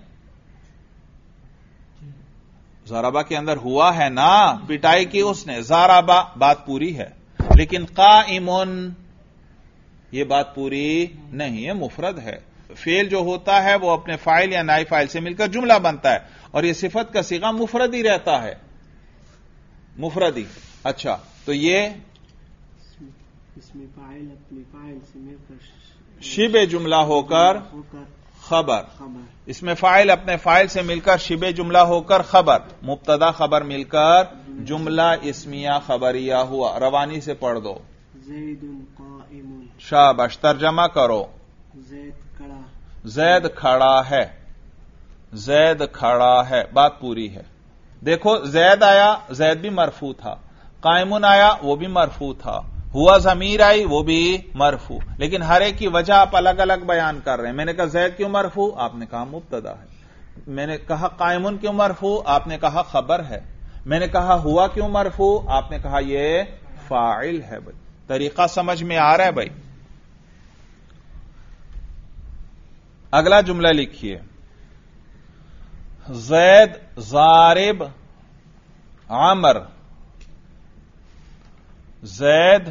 ضربہ کے اندر ہوا ہے نا، پٹائی کی اس نے، ضربہ بات پوری ہے. لیکن قائمن یہ بات پوری نہیں ہے، مفرد ہے. فعل جو ہوتا ہے وہ اپنے فاعل یا نائب فاعل سے مل کر جملہ بنتا ہے، اور یہ صفت کا صیغہ مفرد ہی رہتا ہے، مفردی. اچھا تو یہ اس میں فاعل اپنے فاعل سے مل کر شبہ جملہ ہو کر خبر، اس میں فاعل اپنے فاعل سے مل کر شبہ جملہ ہو کر خبر، مبتدا خبر مل کر جملہ اسمیہ خبریہ ہوا. روانی سے پڑھ دو. زید قائم، شاباش. ترجمہ کرو. زید کھڑا ہے، زید کھڑا ہے، بات پوری ہے. دیکھو زید آیا، زید بھی مرفوع تھا، قائمن آیا وہ بھی مرفوع تھا، ہوا ضمیر آئی وہ بھی مرفوع، لیکن ہر ایک کی وجہ آپ الگ الگ بیان کر رہے ہیں. میں نے کہا زید کیوں مرفوع؟ آپ نے کہا مبتدا ہے. میں نے کہا قائمن کیوں مرفوع؟ آپ نے کہا خبر ہے. میں نے کہا ہوا کیوں مرفوع؟ آپ نے کہا یہ فاعل ہے. بھائی طریقہ سمجھ میں آ رہا ہے؟ بھائی اگلا جملہ لکھیے. زید ضارب عمر، زید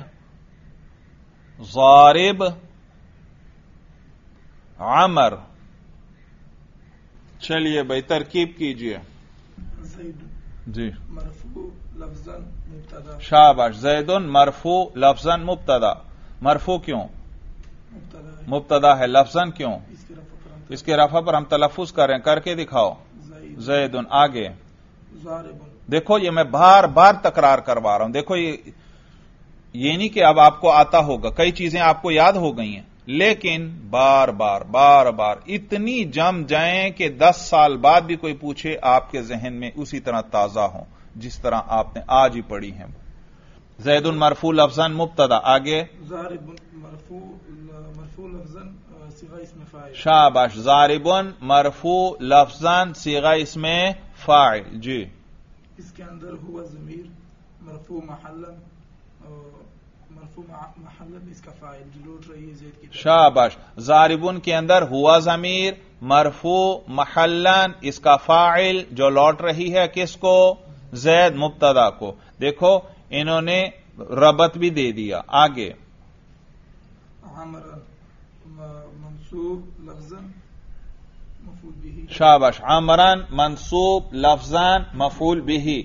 ضارب عمر. چلیے بھائی ترکیب کیجئے. جی مرفوع لفظاً مبتدا. شاباش. زید مرفوع لفظاً مبتدا. مرفوع کیوں؟ مبتدا ہے. لفظاً کیوں؟ اس کے رفع پر ہم تلفظ کریں، کر کے دکھاؤ. زید. آگے دیکھو یہ میں بار بار تکرار کروا رہا ہوں. دیکھو یہ نہیں کہ اب آپ کو آتا ہوگا، کئی چیزیں آپ کو یاد ہو گئی ہیں، لیکن بار بار اتنی جم جائیں کہ 10 سال بعد بھی کوئی پوچھے آپ کے ذہن میں اسی طرح تازہ ہوں جس طرح آپ نے آج ہی پڑھی ہیں. زید مرفوع لفظاً مبتدا. آگے ضارب مرفوع لفظاً صیغہ اسم فاعل. شاباش. ضارب مرفوع لفظاً صیغہ اسم فاعل. جی اس کے اندر ہوا ضمیر مرفوع محلا اس کا فاعل جو لوٹ رہی ہے زید کی. شاباش. ضاربن کے اندر ہوا ضمیر مرفوع محلن، اس کا فاعل جو لوٹ رہی ہے کس کو؟ زید مبتدا کو. دیکھو انہوں نے ربط بھی دے دیا. آگے عمرا منصوب لفظا مفعول به. شاباش. عمران منصوب لفظان مفعول به.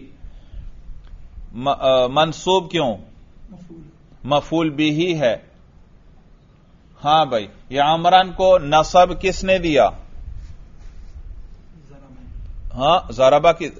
منصوب کیوں؟ مفعول به ہے. ہاں بھائی، یہ عمران کو نصب کس نے دیا؟ ہاں ضربہ کی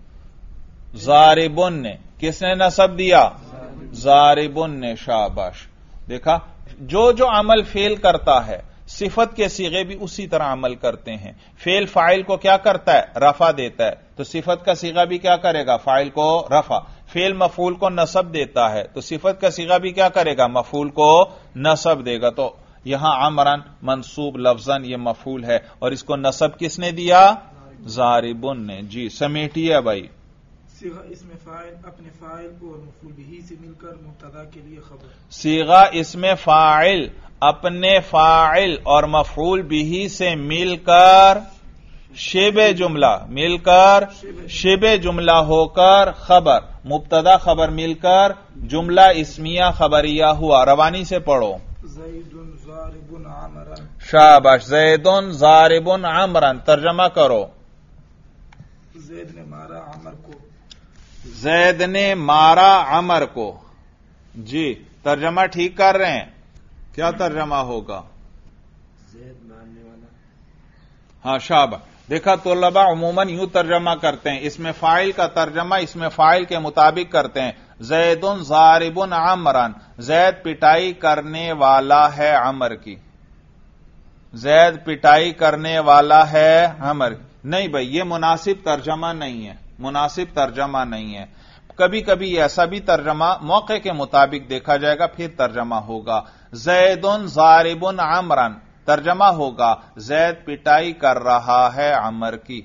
ضاربن نے. کس نے نصب دیا؟ ضاربن نے. شاباش. دیکھا جو عمل فعل کرتا ہے صفت کے صیغے بھی اسی طرح عمل کرتے ہیں. فعل فاعل کو کیا کرتا ہے؟ رفع دیتا ہے. تو صفت کا صیغہ بھی کیا کرے گا؟ فاعل کو رفع. فعل مفعول کو نصب دیتا ہے تو صفت کا صیغہ بھی کیا کرے گا؟ مفعول کو نصب دے گا. تو یہاں عمران منصوب لفظاً یہ مفعول ہے اور اس کو نصب کس نے دیا؟ ضاربن نے. جی سمیٹیے بھائی. صیغہ اسم فاعل اپنے فاعل اور مفعول به سے مل کر مبتدا کے لیے خبر. صیغہ اسم فاعل اپنے فاعل اور مفعول به سے مل کر شبہ جملہ، مل کر شبہ جملہ ہو کر خبر. مبتدا خبر مل کر جملہ اسمیہ خبریہ ہوا. روانی سے پڑھو. زید ضارب عمرا. شاباش. زید ضارب عمرا. ترجمہ کرو. زید نے مارا عمر کو. زید نے مارا عمر کو. جی ترجمہ ٹھیک کر رہے ہیں؟ کیا ترجمہ ہوگا؟ زید مارنے والا. ہاں شاباش. دیکھا طلبہ عموماً یوں ترجمہ کرتے ہیں، اس میں فاعل کا ترجمہ اس میں فاعل کے مطابق کرتے ہیں. زید ضارب عمرا. زید پٹائی کرنے والا ہے عمر کی. زید پٹائی کرنے والا ہے عمر. نہیں بھائی یہ مناسب ترجمہ نہیں ہے، مناسب ترجمہ نہیں ہے. کبھی کبھی ایسا بھی ترجمہ موقع کے مطابق دیکھا جائے گا پھر ترجمہ ہوگا. زید ضارب عمرا. ترجمہ ہوگا زید پٹائی کر رہا ہے عمر کی.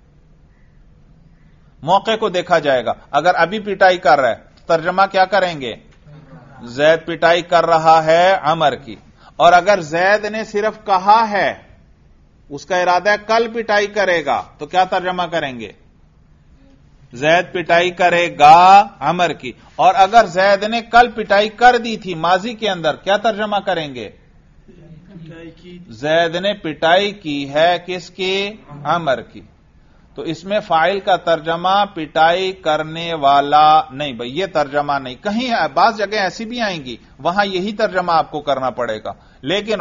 موقع کو دیکھا جائے گا. اگر ابھی پٹائی کر رہا ہے تو ترجمہ کیا کریں گے؟ زید پٹائی کر رہا ہے عمر کی. اور اگر زید نے صرف کہا ہے، اس کا ارادہ ہے کل پٹائی کرے گا، تو کیا ترجمہ کریں گے؟ زید پٹائی کرے گا عمر کی. اور اگر زید نے کل پٹائی کر دی تھی ماضی کے اندر، کیا ترجمہ کریں گے؟ زید نے پٹائی کی ہے کس کی؟ عمر کی. تو اس میں فاعل کا ترجمہ پٹائی کرنے والا نہیں بھائی، یہ ترجمہ نہیں. کہیں بعض جگہ ایسی بھی آئیں گی وہاں یہی ترجمہ آپ کو کرنا پڑے گا. لیکن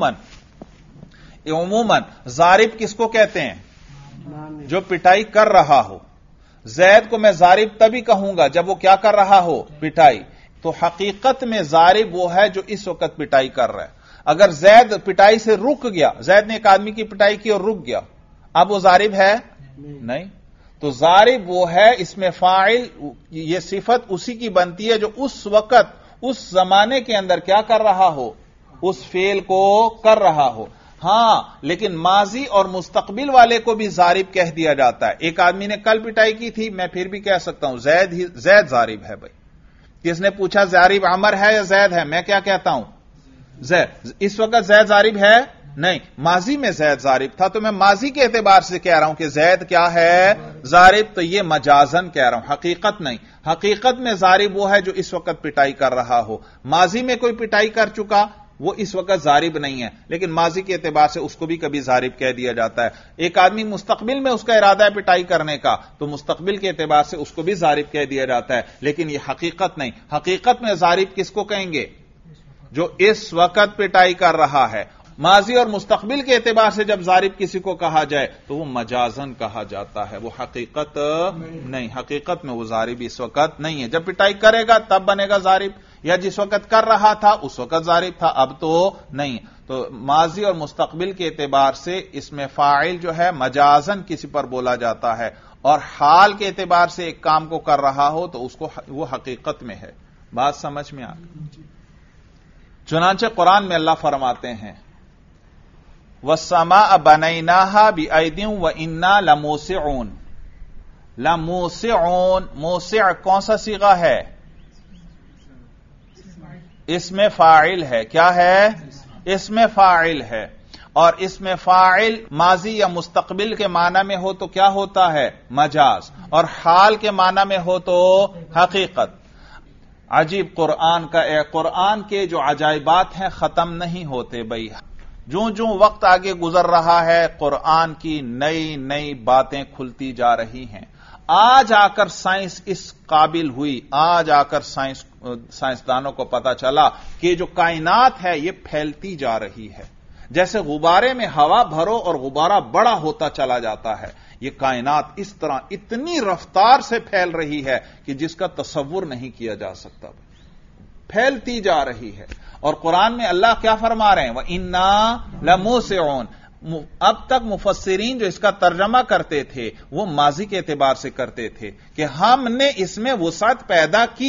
عموماً ضارب کس کو کہتے ہیں؟ جو پٹائی کر رہا ہو. زید کو میں ضارب تبھی کہوں گا جب وہ کیا کر رہا ہو؟ پٹائی. تو حقیقت میں ضارب وہ ہے جو اس وقت پٹائی کر رہا ہے. اگر زید پٹائی سے رک گیا، زید نے ایک آدمی کی پٹائی کی اور رک گیا، اب وہ ضارب ہے؟ نہیں. تو ضارب وہ ہے اس میں فاعل، یہ صفت اسی کی بنتی ہے جو اس وقت اس زمانے کے اندر کیا کر رہا ہو؟ اس فعل کو کر رہا ہو. ہاں لیکن ماضی اور مستقبل والے کو بھی ضارب کہہ دیا جاتا ہے. ایک آدمی نے کل پٹائی کی تھی، میں پھر بھی کہہ سکتا ہوں زید ضارب ہے بھائی. کس نے پوچھا ضارب عمر ہے یا زید ہے؟ میں کیا کہتا ہوں؟ زید. اس وقت زید ضارب ہے؟ نہیں. ماضی میں زید ضارب تھا تو میں ماضی کے اعتبار سے کہہ رہا ہوں کہ زید کیا ہے؟ ضارب. تو یہ مجازن کہہ رہا ہوں، حقیقت نہیں. حقیقت میں ضارب وہ ہے جو اس وقت پٹائی کر رہا ہو. ماضی میں کوئی پٹائی کر چکا وہ اس وقت ضارب نہیں ہے، لیکن ماضی کے اعتبار سے اس کو بھی کبھی ضارب کہہ دیا جاتا ہے. ایک آدمی مستقبل میں اس کا ارادہ ہے پٹائی کرنے کا تو مستقبل کے اعتبار سے اس کو بھی ضارب کہہ دیا جاتا ہے، لیکن یہ حقیقت نہیں. حقیقت میں ضارب کس کو کہیں گے؟ جو اس وقت پٹائی کر رہا ہے. ماضی اور مستقبل کے اعتبار سے جب ضارب کسی کو کہا جائے تو وہ مجازن کہا جاتا ہے، وہ حقیقت نہیں. حقیقت میں وہ ضارب اس وقت نہیں ہے. جب پٹائی کرے گا تب بنے گا ضارب، یا جس وقت کر رہا تھا اس وقت ضارب تھا، اب تو نہیں. تو ماضی اور مستقبل کے اعتبار سے اس میں فاعل جو ہے مجازن کسی پر بولا جاتا ہے، اور حال کے اعتبار سے ایک کام کو کر رہا ہو تو اس کو وہ حقیقت میں ہے. بات سمجھ میں آ گئی؟ چنانچہ قرآن میں اللہ فرماتے ہیں وَالسَّمَاءَ بَنَيْنَاهَا بِأَيْدٍ وَإِنَّا لَمُوسِعُونَ. لَمُوسِعُونَ، موسع کون سا صیغہ ہے؟ اس میں فاعل ہے. کیا ہے؟ اس میں فاعل ہے. اور اس میں فاعل ماضی یا مستقبل کے معنی میں ہو تو کیا ہوتا ہے؟ مجاز، اور حال کے معنی میں ہو تو حقیقت۔ عجیب قرآن کے جو عجائبات ہیں ختم نہیں ہوتے بھائی، جو وقت آگے گزر رہا ہے قرآن کی نئی نئی باتیں کھلتی جا رہی ہیں۔ آج آ کر سائنس اس قابل ہوئی، آج آ کر سائنسدانوں کو پتا چلا کہ جو کائنات ہے یہ پھیلتی جا رہی ہے، جیسے غبارے میں ہوا بھرو اور غبارہ بڑا ہوتا چلا جاتا ہے، یہ کائنات اس طرح اتنی رفتار سے پھیل رہی ہے کہ جس کا تصور نہیں کیا جا سکتا، پھیلتی جا رہی ہے۔ اور قرآن میں اللہ کیا فرما رہے ہیں؟ وَإِنَّا لَمُوسِعُونَ۔ اب تک مفسرین جو اس کا ترجمہ کرتے تھے وہ ماضی کے اعتبار سے کرتے تھے کہ ہم نے اس میں وسعت پیدا کی،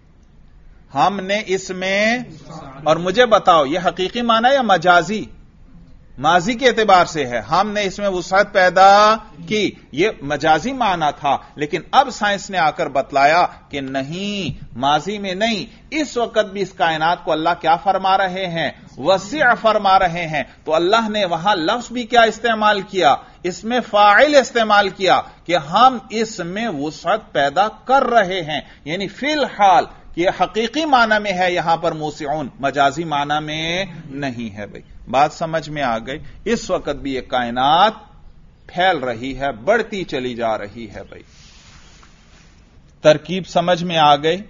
ہم نے اس میں، اور مجھے بتاؤ یہ حقیقی معنی یا مجازی؟ ماضی کے اعتبار سے ہے، ہم نے اس میں وسعت پیدا کی، یہ مجازی معنی تھا۔ لیکن اب سائنس نے آ کر بتلایا کہ نہیں، ماضی میں نہیں، اس وقت بھی اس کائنات کو اللہ کیا فرما رہے ہیں؟ وسیع فرما رہے ہیں۔ تو اللہ نے وہاں لفظ بھی کیا استعمال کیا؟ اس میں فاعل استعمال کیا کہ ہم اس میں وسعت پیدا کر رہے ہیں، یعنی فی الحال یہ حقیقی معنی میں ہے یہاں پر موسعون، مجازی معنی میں نہیں ہے بھائی۔ بات سمجھ میں آ گئی؟ اس وقت بھی یہ کائنات پھیل رہی ہے، بڑھتی چلی جا رہی ہے بھائی۔ ترکیب سمجھ میں آ گئی؟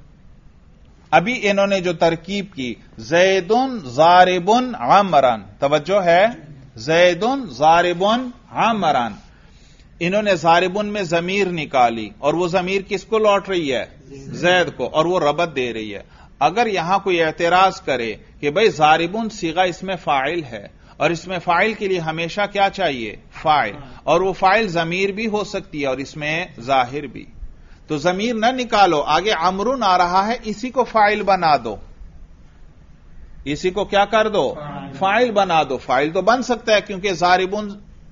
ابھی انہوں نے جو ترکیب کی، زیدن ضاربن عمرن، توجہ ہے، زیدن ضاربن عمرن، انہوں نے ضاربن میں ضمیر نکالی اور وہ ضمیر کس کو لوٹ رہی ہے؟ زید کو، اور وہ ربط دے رہی ہے۔ اگر یہاں کوئی اعتراض کرے کہ بھئی ضاربن صیغہ اس میں فاعل ہے اور اس میں فاعل کے لیے ہمیشہ کیا چاہیے؟ فاعل، اور وہ فاعل ضمیر بھی ہو سکتی ہے اور اس میں ظاہر بھی، تو ضمیر نہ نکالو، آگے عمرن آ رہا ہے، اسی کو فاعل بنا دو، اسی کو کیا کر دو؟ فاعل بنا دو۔ فاعل تو بن سکتا ہے کیونکہ ضاربن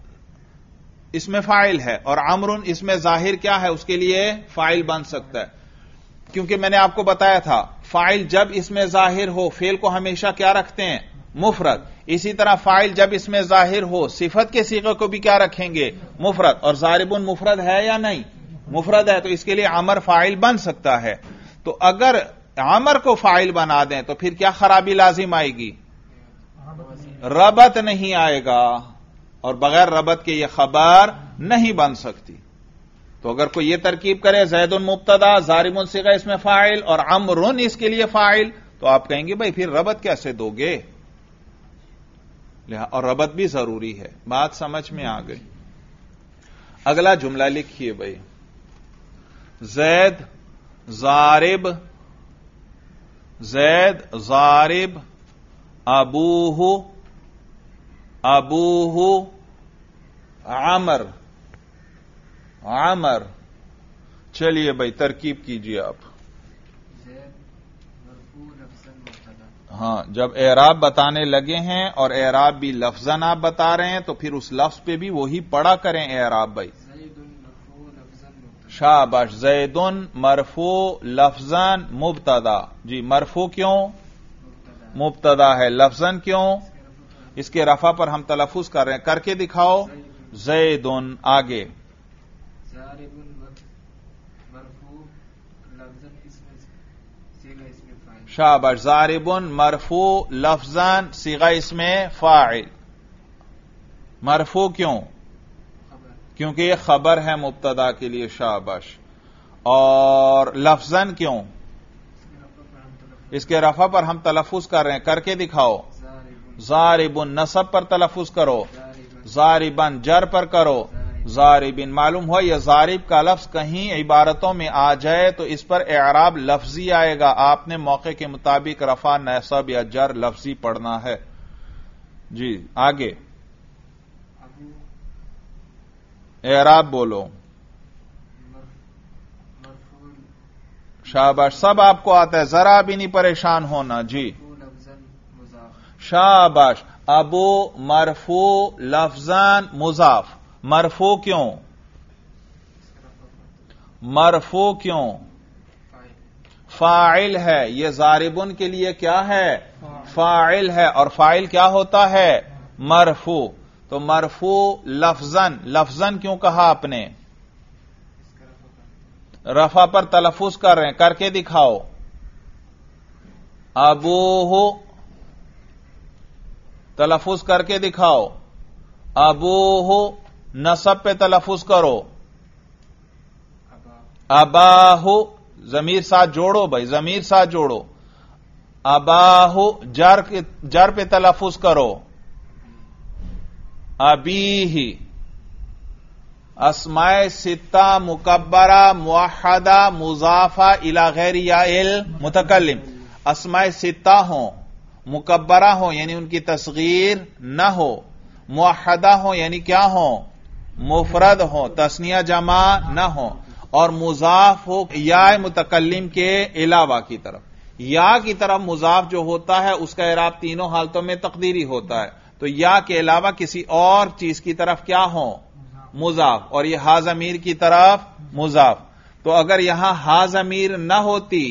اس میں فاعل ہے اور عمرن اس میں ظاہر کیا ہے، اس کے لیے فاعل بن سکتا ہے، کیونکہ میں نے آپ کو بتایا تھا فاعل جب اس میں ظاہر ہو فعل کو ہمیشہ کیا رکھتے ہیں؟ مفرد۔ اسی طرح فاعل جب اس میں ظاہر ہو صفت کے صیغے کو بھی کیا رکھیں گے؟ مفرد، اور ضاربن مفرد ہے یا نہیں؟ مفرد ہے، تو اس کے لیے عمر فاعل بن سکتا ہے۔ تو اگر عمر کو فاعل بنا دیں تو پھر کیا خرابی لازم آئے گی؟ ربط نہیں آئے گا، اور بغیر ربط کے یہ خبر نہیں بن سکتی۔ تو اگر کوئی یہ ترکیب کرے زید مبتدا ضارب صیغہ اس میں فاعل اور عمرن اس کے لیے فاعل، تو آپ کہیں گے بھائی پھر ربط کیسے دو گے؟ اور ربط بھی ضروری ہے۔ بات سمجھ میں آ گئی؟ اگلا جملہ لکھیے بھائی، زید ضارب ابوہ عمر۔ چلیے بھائی ترکیب کیجیے آپ۔ ہاں، جب اعراب بتانے لگے ہیں اور اعراب بھی لفظاً آپ بتا رہے ہیں تو پھر اس لفظ پہ بھی وہی پڑھا کریں اعراب بھائی۔ شاباش، زیدن مرفوع لفظاً مبتدا۔ جی، مرفوع کیوں؟ مبتدا ہے، لفظاً کیوں؟ اس کے رفع پر ہم تلفظ کر رہے ہیں، کر کے دکھاؤ۔ زیدن، آگے شاباش، ضاربن مرفوع لفظاً صیغہ اس میں فاعل۔ مرفوع کیوں؟ کیونکہ یہ خبر ہے مبتدا کے لیے، شاباش۔ اور لفظاً کیوں؟ اس کے رفع پر ہم تلفظ کر رہے ہیں، کر کے دکھاؤ۔ ضاربن نصب پر تلفظ کرو، ضاربن جر پر کرو، ضاربن۔ معلوم ہوا یہ ضارب کا لفظ کہیں عبارتوں میں آ جائے تو اس پر اعراب لفظی آئے گا، آپ نے موقع کے مطابق رفع نصب یا جر لفظی پڑھنا ہے۔ جی آگے اعراب بولو۔ شاباش، سب آپ کو آتا ہے، ذرا بھی نہیں پریشان ہونا۔ جی شاباش، ابو مرفوع لفظاً مضاف۔ مرفوع کیوں؟ مرفوع کیوں؟ فاعل ہے، یہ ضاربن کے لیے کیا ہے؟ فاعل ہے، اور فاعل کیا ہوتا ہے؟ مرفو. تو مرفو لفظن، لفظن کیوں کہا آپ نے؟ رفع پر تلفظ کر رہے ہیں، کر کے دکھاؤ. ابوہ تلفظ کر کے دکھاؤ. ابوہ نصب پہ تلفظ کرو. اباہ ضمیر ساتھ جوڑو بھائی، ضمیر ساتھ جوڑو. اباہ جر پہ تلفظ کرو. ابیہ اسماء ستہ مکبرہ موحدہ مضافہ الی غیر یا المتکلم. اسماء ستہ ہوں، مکبرہ ہوں یعنی ان کی تصغیر نہ ہو، موحدہ ہوں یعنی کیا ہوں؟ مفرد ہوں، تثنیہ جمع نہ ہو، اور مضاف ہو یا متکلم کے علاوہ کی طرف. یا کی طرف مضاف جو ہوتا ہے اس کا اعراب تینوں حالتوں میں تقدیری ہوتا ہے. تو یا کے علاوہ کسی اور چیز کی طرف کیا ہو؟ مضاف. اور یہ ہا ضمیر کی طرف مضاف. تو اگر یہاں ہا ضمیر نہ ہوتی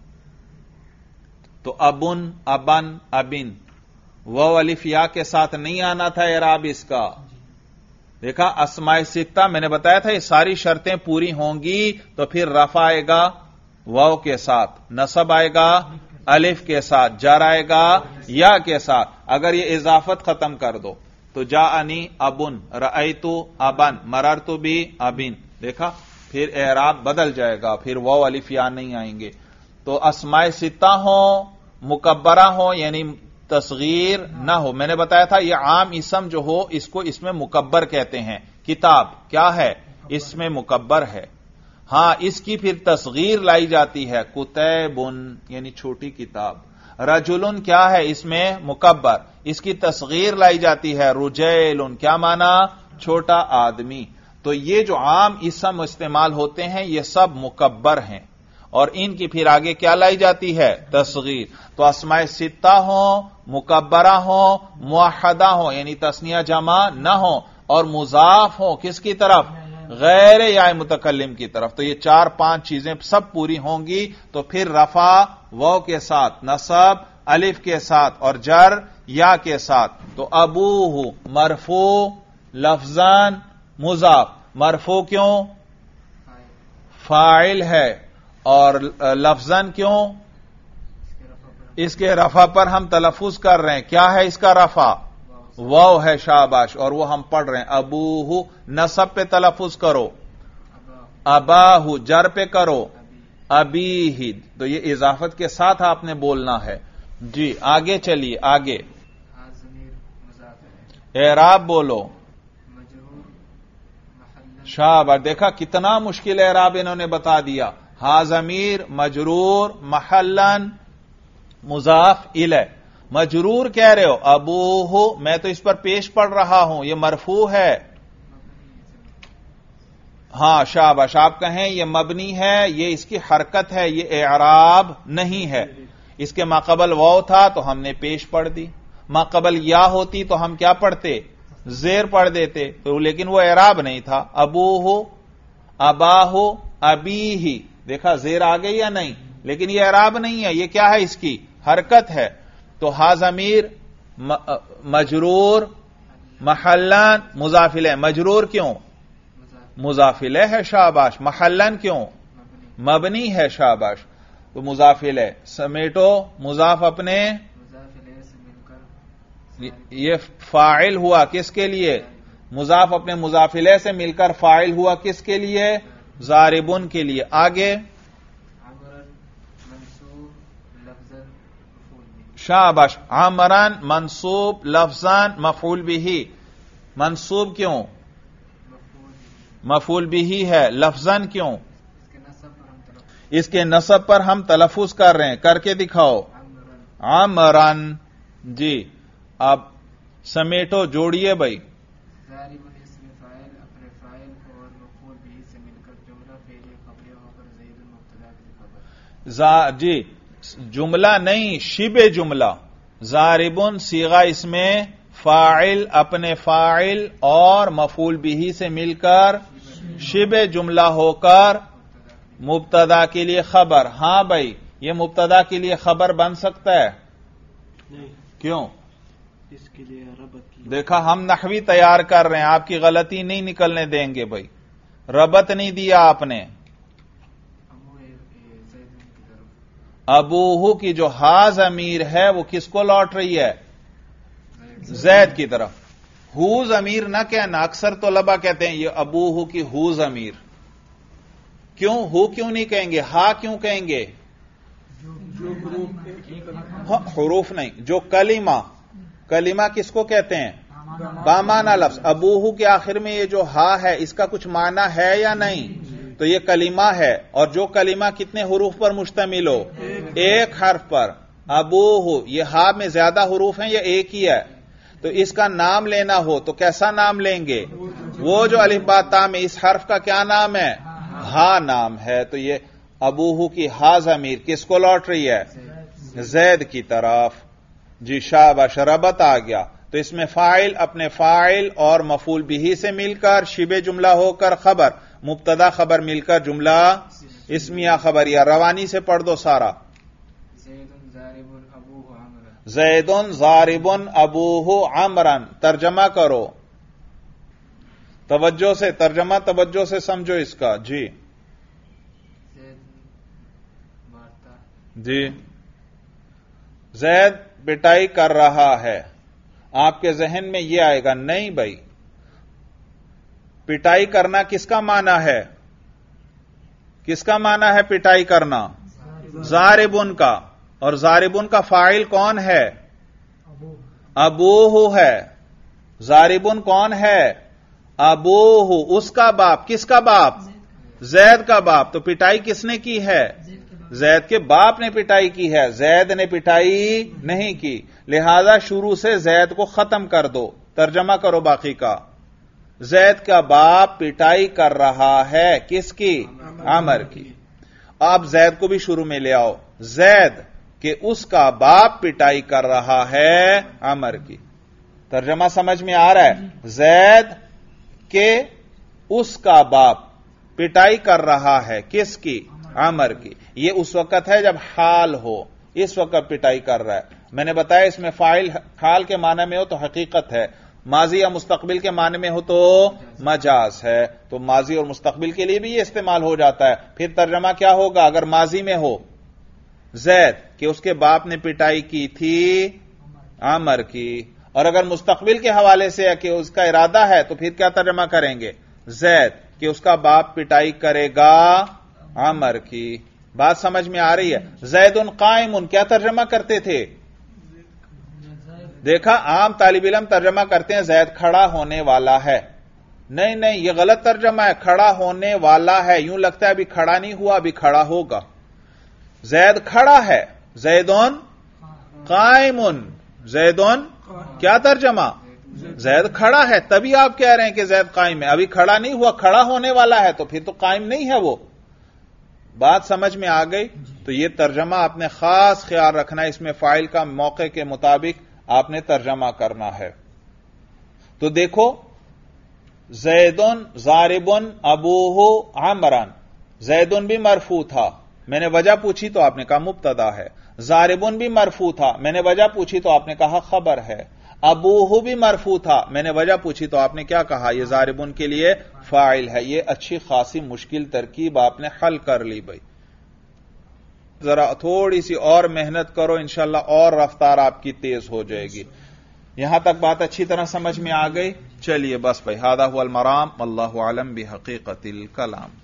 تو ابن، ابن، ابن وہ الف یا کے ساتھ نہیں آنا تھا اعراب اس کا. دیکھا اسماء ستہ میں نے بتایا تھا یہ ساری شرطیں پوری ہوں گی تو پھر رفع آئے گا واو کے ساتھ، نصب آئے گا الف کے ساتھ، جر آئے گا یا کے ساتھ. اگر یہ اضافت ختم کر دو تو جاءنی ابن، رأیتو ابن، مررتو بی ابن. دیکھا پھر اعراب بدل جائے گا، پھر واو الف یا نہیں آئیں گے. تو اسماء ستہ ہوں، مکبرہ ہوں یعنی تصغیر نہ ہو. میں نے بتایا تھا یہ عام اسم جو ہو اس کو اس میں مکبر کہتے ہیں. کتاب کیا ہے؟ اس میں مکبر ہے. ہاں اس کی پھر تصغیر لائی جاتی ہے، کتیبن یعنی چھوٹی کتاب. رجلن کیا ہے؟ اس میں مکبر، اس کی تصغیر لائی جاتی ہے، رجیلن کیا معنی؟ چھوٹا آدمی. تو یہ جو عام اسم استعمال ہوتے ہیں یہ سب مکبر ہیں، اور ان کی پھر آگے کیا لائی جاتی ہے؟ تصغیر. تو اسماء ستہ ہوں، مکبرہ ہوں، موحدہ ہوں یعنی تثنیہ جمع نہ ہوں، اور مضاف ہوں کس کی طرف؟ غیر یا متکلم کی طرف. تو یہ 4-5 چیزیں سب پوری ہوں گی تو پھر رفع واو کے ساتھ، نصب الف کے ساتھ، اور جر یا کے ساتھ. تو ابوہ مرفوع لفظاً مضاف. مرفوع کیوں؟ فاعل ہے. اور لفظاً کیوں؟ اس کے رفع پر ہم تلفظ کر رہے ہیں. کیا ہے اس کا رفع؟ واو ہے، شاباش. اور وہ ہم پڑھ رہے ہیں. ابوہ نصب پہ تلفظ کرو، اباہ جر پہ کرو، ابیہ. تو یہ اضافت کے ساتھ آپ نے بولنا ہے. جی آگے چلیے، آگے اعراب بولو. شاباش. دیکھا کتنا مشکل اعراب انہوں نے بتا دیا. ہا ضمیر مجرور محلن مضاف الیہ. مجرور کہہ رہے ہو ابوہ، میں تو اس پر پیش پڑ رہا ہوں، یہ مرفوع ہے. ہاں شاباش، آپ کہیں یہ مبنی ہے، یہ اس کی حرکت ہے، یہ اعراب نہیں ہے. اس کے ماقبل واو تھا تو ہم نے پیش پڑھ دی، ماقبل یا ہوتی تو ہم کیا پڑھتے؟ زیر پڑھ دیتے. تو لیکن وہ اعراب نہیں تھا. ابوہ، اباہ، ابیہ. دیکھا زیر آ گئی یا نہیں؟ لیکن یہ اعراب نہیں ہے، یہ کیا ہے؟ اس کی حرکت ہے. تو ہا ضمیر مجرور محلن مضاف الیہ. مجرور کیوں؟ مضاف الیہ ہے، شاباش. محلن کیوں؟ مبنی ہے، شاباش. تو مضاف الیہ. سمیٹو مضاف اپنے، یہ فاعل ہوا کس کے لیے؟ مضاف اپنے مضاف الیہ سے مل کر فاعل ہوا کس کے لیے؟ ضاربن کے لیے. آگے شاباش. عمران منصوب لفظاً مفعول به. منصوب کیوں؟ مفعول به ہے. لفظاً کیوں؟ اس کے نصب پر ہم تلفظ کر رہے ہیں، کر کے دکھاؤ. عمران. جی اب سمیٹو، جوڑیے بھائی. جی جملہ نہیں، شبہ جملہ. ضاربن صیغہ اس میں فاعل اپنے فاعل اور مفعول به سے مل کر شبہ جملہ ہو کر مبتدا کے لیے خبر. ہاں بھائی، یہ مبتدا کے لیے خبر بن سکتا ہے؟ نہیں. کیوں؟ اس کے لیے ربط کی. دیکھا ہم نحوی تیار کر رہے ہیں، آپ کی غلطی نہیں نکلنے دیں گے بھائی. ربط نہیں دیا آپ نے. ابوہو کی جو ہا ضمیر ہے وہ کس کو لوٹ رہی ہے؟ زید کی طرف. ہو ضمیر نہ کہنا، اکثر طلبہ کہتے ہیں یہ ابوہو کی ہو ضمیر. کیوں ہو کیوں نہیں کہیں گے، ہا کیوں کہیں گے؟ حروف نہیں، جو کلمہ کس کو کہتے ہیں؟ بامانہ لفظ. ابوہو کے آخر میں یہ جو ہا ہے اس کا کچھ معنی ہے یا نہیں؟ تو یہ کلمہ ہے، اور جو کلمہ کتنے حروف پر مشتمل ہو؟ ایک حرف پر. ابوہو، یہ ہا میں زیادہ حروف ہیں یا ایک ہی ہے؟ تو اس کا نام لینا ہو تو کیسا نام لیں گے؟ وہ جو الف با تا میں اس حرف کا کیا نام ہے؟ ہا نام ہے. تو یہ ابوہو کی ہا ضمیر کس کو لوٹ رہی ہے؟ زید کی طرف. جی شاباش، ربط آ گیا. تو اس میں فاعل اپنے فاعل اور مفعول بہ سے مل کر شبہ جملہ ہو کر خبر، مبتدا خبر مل کر جملہ اسمیہ خبریہ. روانی سے پڑھ دو سارا. زیدن ضاربن ابوہ عمرن. ترجمہ کرو توجہ سے، ترجمہ توجہ سے سمجھو اس کا. جی جی زید پٹائی کر رہا ہے. آپ کے ذہن میں یہ آئے گا نہیں بھائی، پٹائی کرنا کس کا معنی ہے؟ کس کا معنی ہے پٹائی کرنا؟ ضاربن کا. اور ضاربن کا فاعل کون ہے؟ ابوہ ہے. ضاربن کون ہے؟ ابوہ. اس کا باپ. کس کا باپ؟ زید کا باپ. تو پٹائی کس نے کی ہے؟ زید کے باپ نے پٹائی کی ہے، زید نے پٹائی نہیں کی. لہذا شروع سے زید کو ختم کر دو. ترجمہ کرو باقی کا. زید کا باپ پٹائی کر رہا ہے کس کی؟ عمر کی. آپ زید کو بھی شروع میں لے آؤ. زید کہ اس کا باپ پٹائی کر رہا ہے عمر کی. ترجمہ سمجھ میں آ رہا ہے؟ زید کہ اس کا باپ پٹائی کر رہا ہے کس کی؟ عمر کی. یہ اس وقت ہے جب حال ہو، اس وقت پٹائی کر رہا ہے. میں نے بتایا اس میں فاعل حال کے معنی میں ہو تو حقیقت ہے، ماضی یا مستقبل کے معنی میں ہو تو مجاز ہے. تو ماضی اور مستقبل کے لیے بھی یہ استعمال ہو جاتا ہے. پھر ترجمہ کیا ہوگا اگر ماضی میں ہو؟ زید کہ اس کے باپ نے پٹائی کی تھی عمر کی. اور اگر مستقبل کے حوالے سے ہے کہ اس کا ارادہ ہے تو پھر کیا ترجمہ کریں گے؟ زید کہ اس کا باپ پٹائی کرے گا عمر کی. بات سمجھ میں آ رہی ہے؟ زید قائم کیا ترجمہ کرتے تھے؟ دیکھا عام طالب علم ترجمہ کرتے ہیں زید کھڑا ہونے والا ہے. نہیں نہیں، یہ غلط ترجمہ ہے. کھڑا ہونے والا ہے، یوں لگتا ہے ابھی کھڑا نہیں ہوا، ابھی کھڑا ہوگا. زید کھڑا ہے. زیدون قائمن. زیدون کیا ترجمہ؟ زید کھڑا ہے. تبھی آپ کہہ رہے ہیں کہ زید قائم ہے. ابھی کھڑا نہیں ہوا، کھڑا ہونے والا ہے تو پھر تو قائم نہیں ہے وہ. بات سمجھ میں آ گئی؟ تو یہ ترجمہ آپ نے خاص خیال رکھنا ہے، اس میں فاعل کا موقع کے مطابق آپ نے ترجمہ کرنا ہے. تو دیکھو زیدن ضاربن ابوہ عمرن. زیدن بھی مرفوع تھا، میں نے وجہ پوچھی تو آپ نے کہا مبتدا ہے. ضاربن بھی مرفوع تھا، میں نے وجہ پوچھی تو آپ نے کہا خبر ہے. ابوہ بھی مرفوع تھا، میں نے وجہ پوچھی تو آپ نے کیا کہا؟ یہ ضاربن کے لیے فاعل ہے. یہ اچھی خاصی مشکل ترکیب آپ نے حل کر لی بھائی. ذرا تھوڑی سی اور محنت کرو، انشاءاللہ اور رفتار آپ کی تیز ہو جائے گی. یہاں تک بات اچھی طرح سمجھ میں آ گئی؟ چلیے بس بھائی، ھذا ھو المرام، واللہ اعلم بحقیقت الکلام.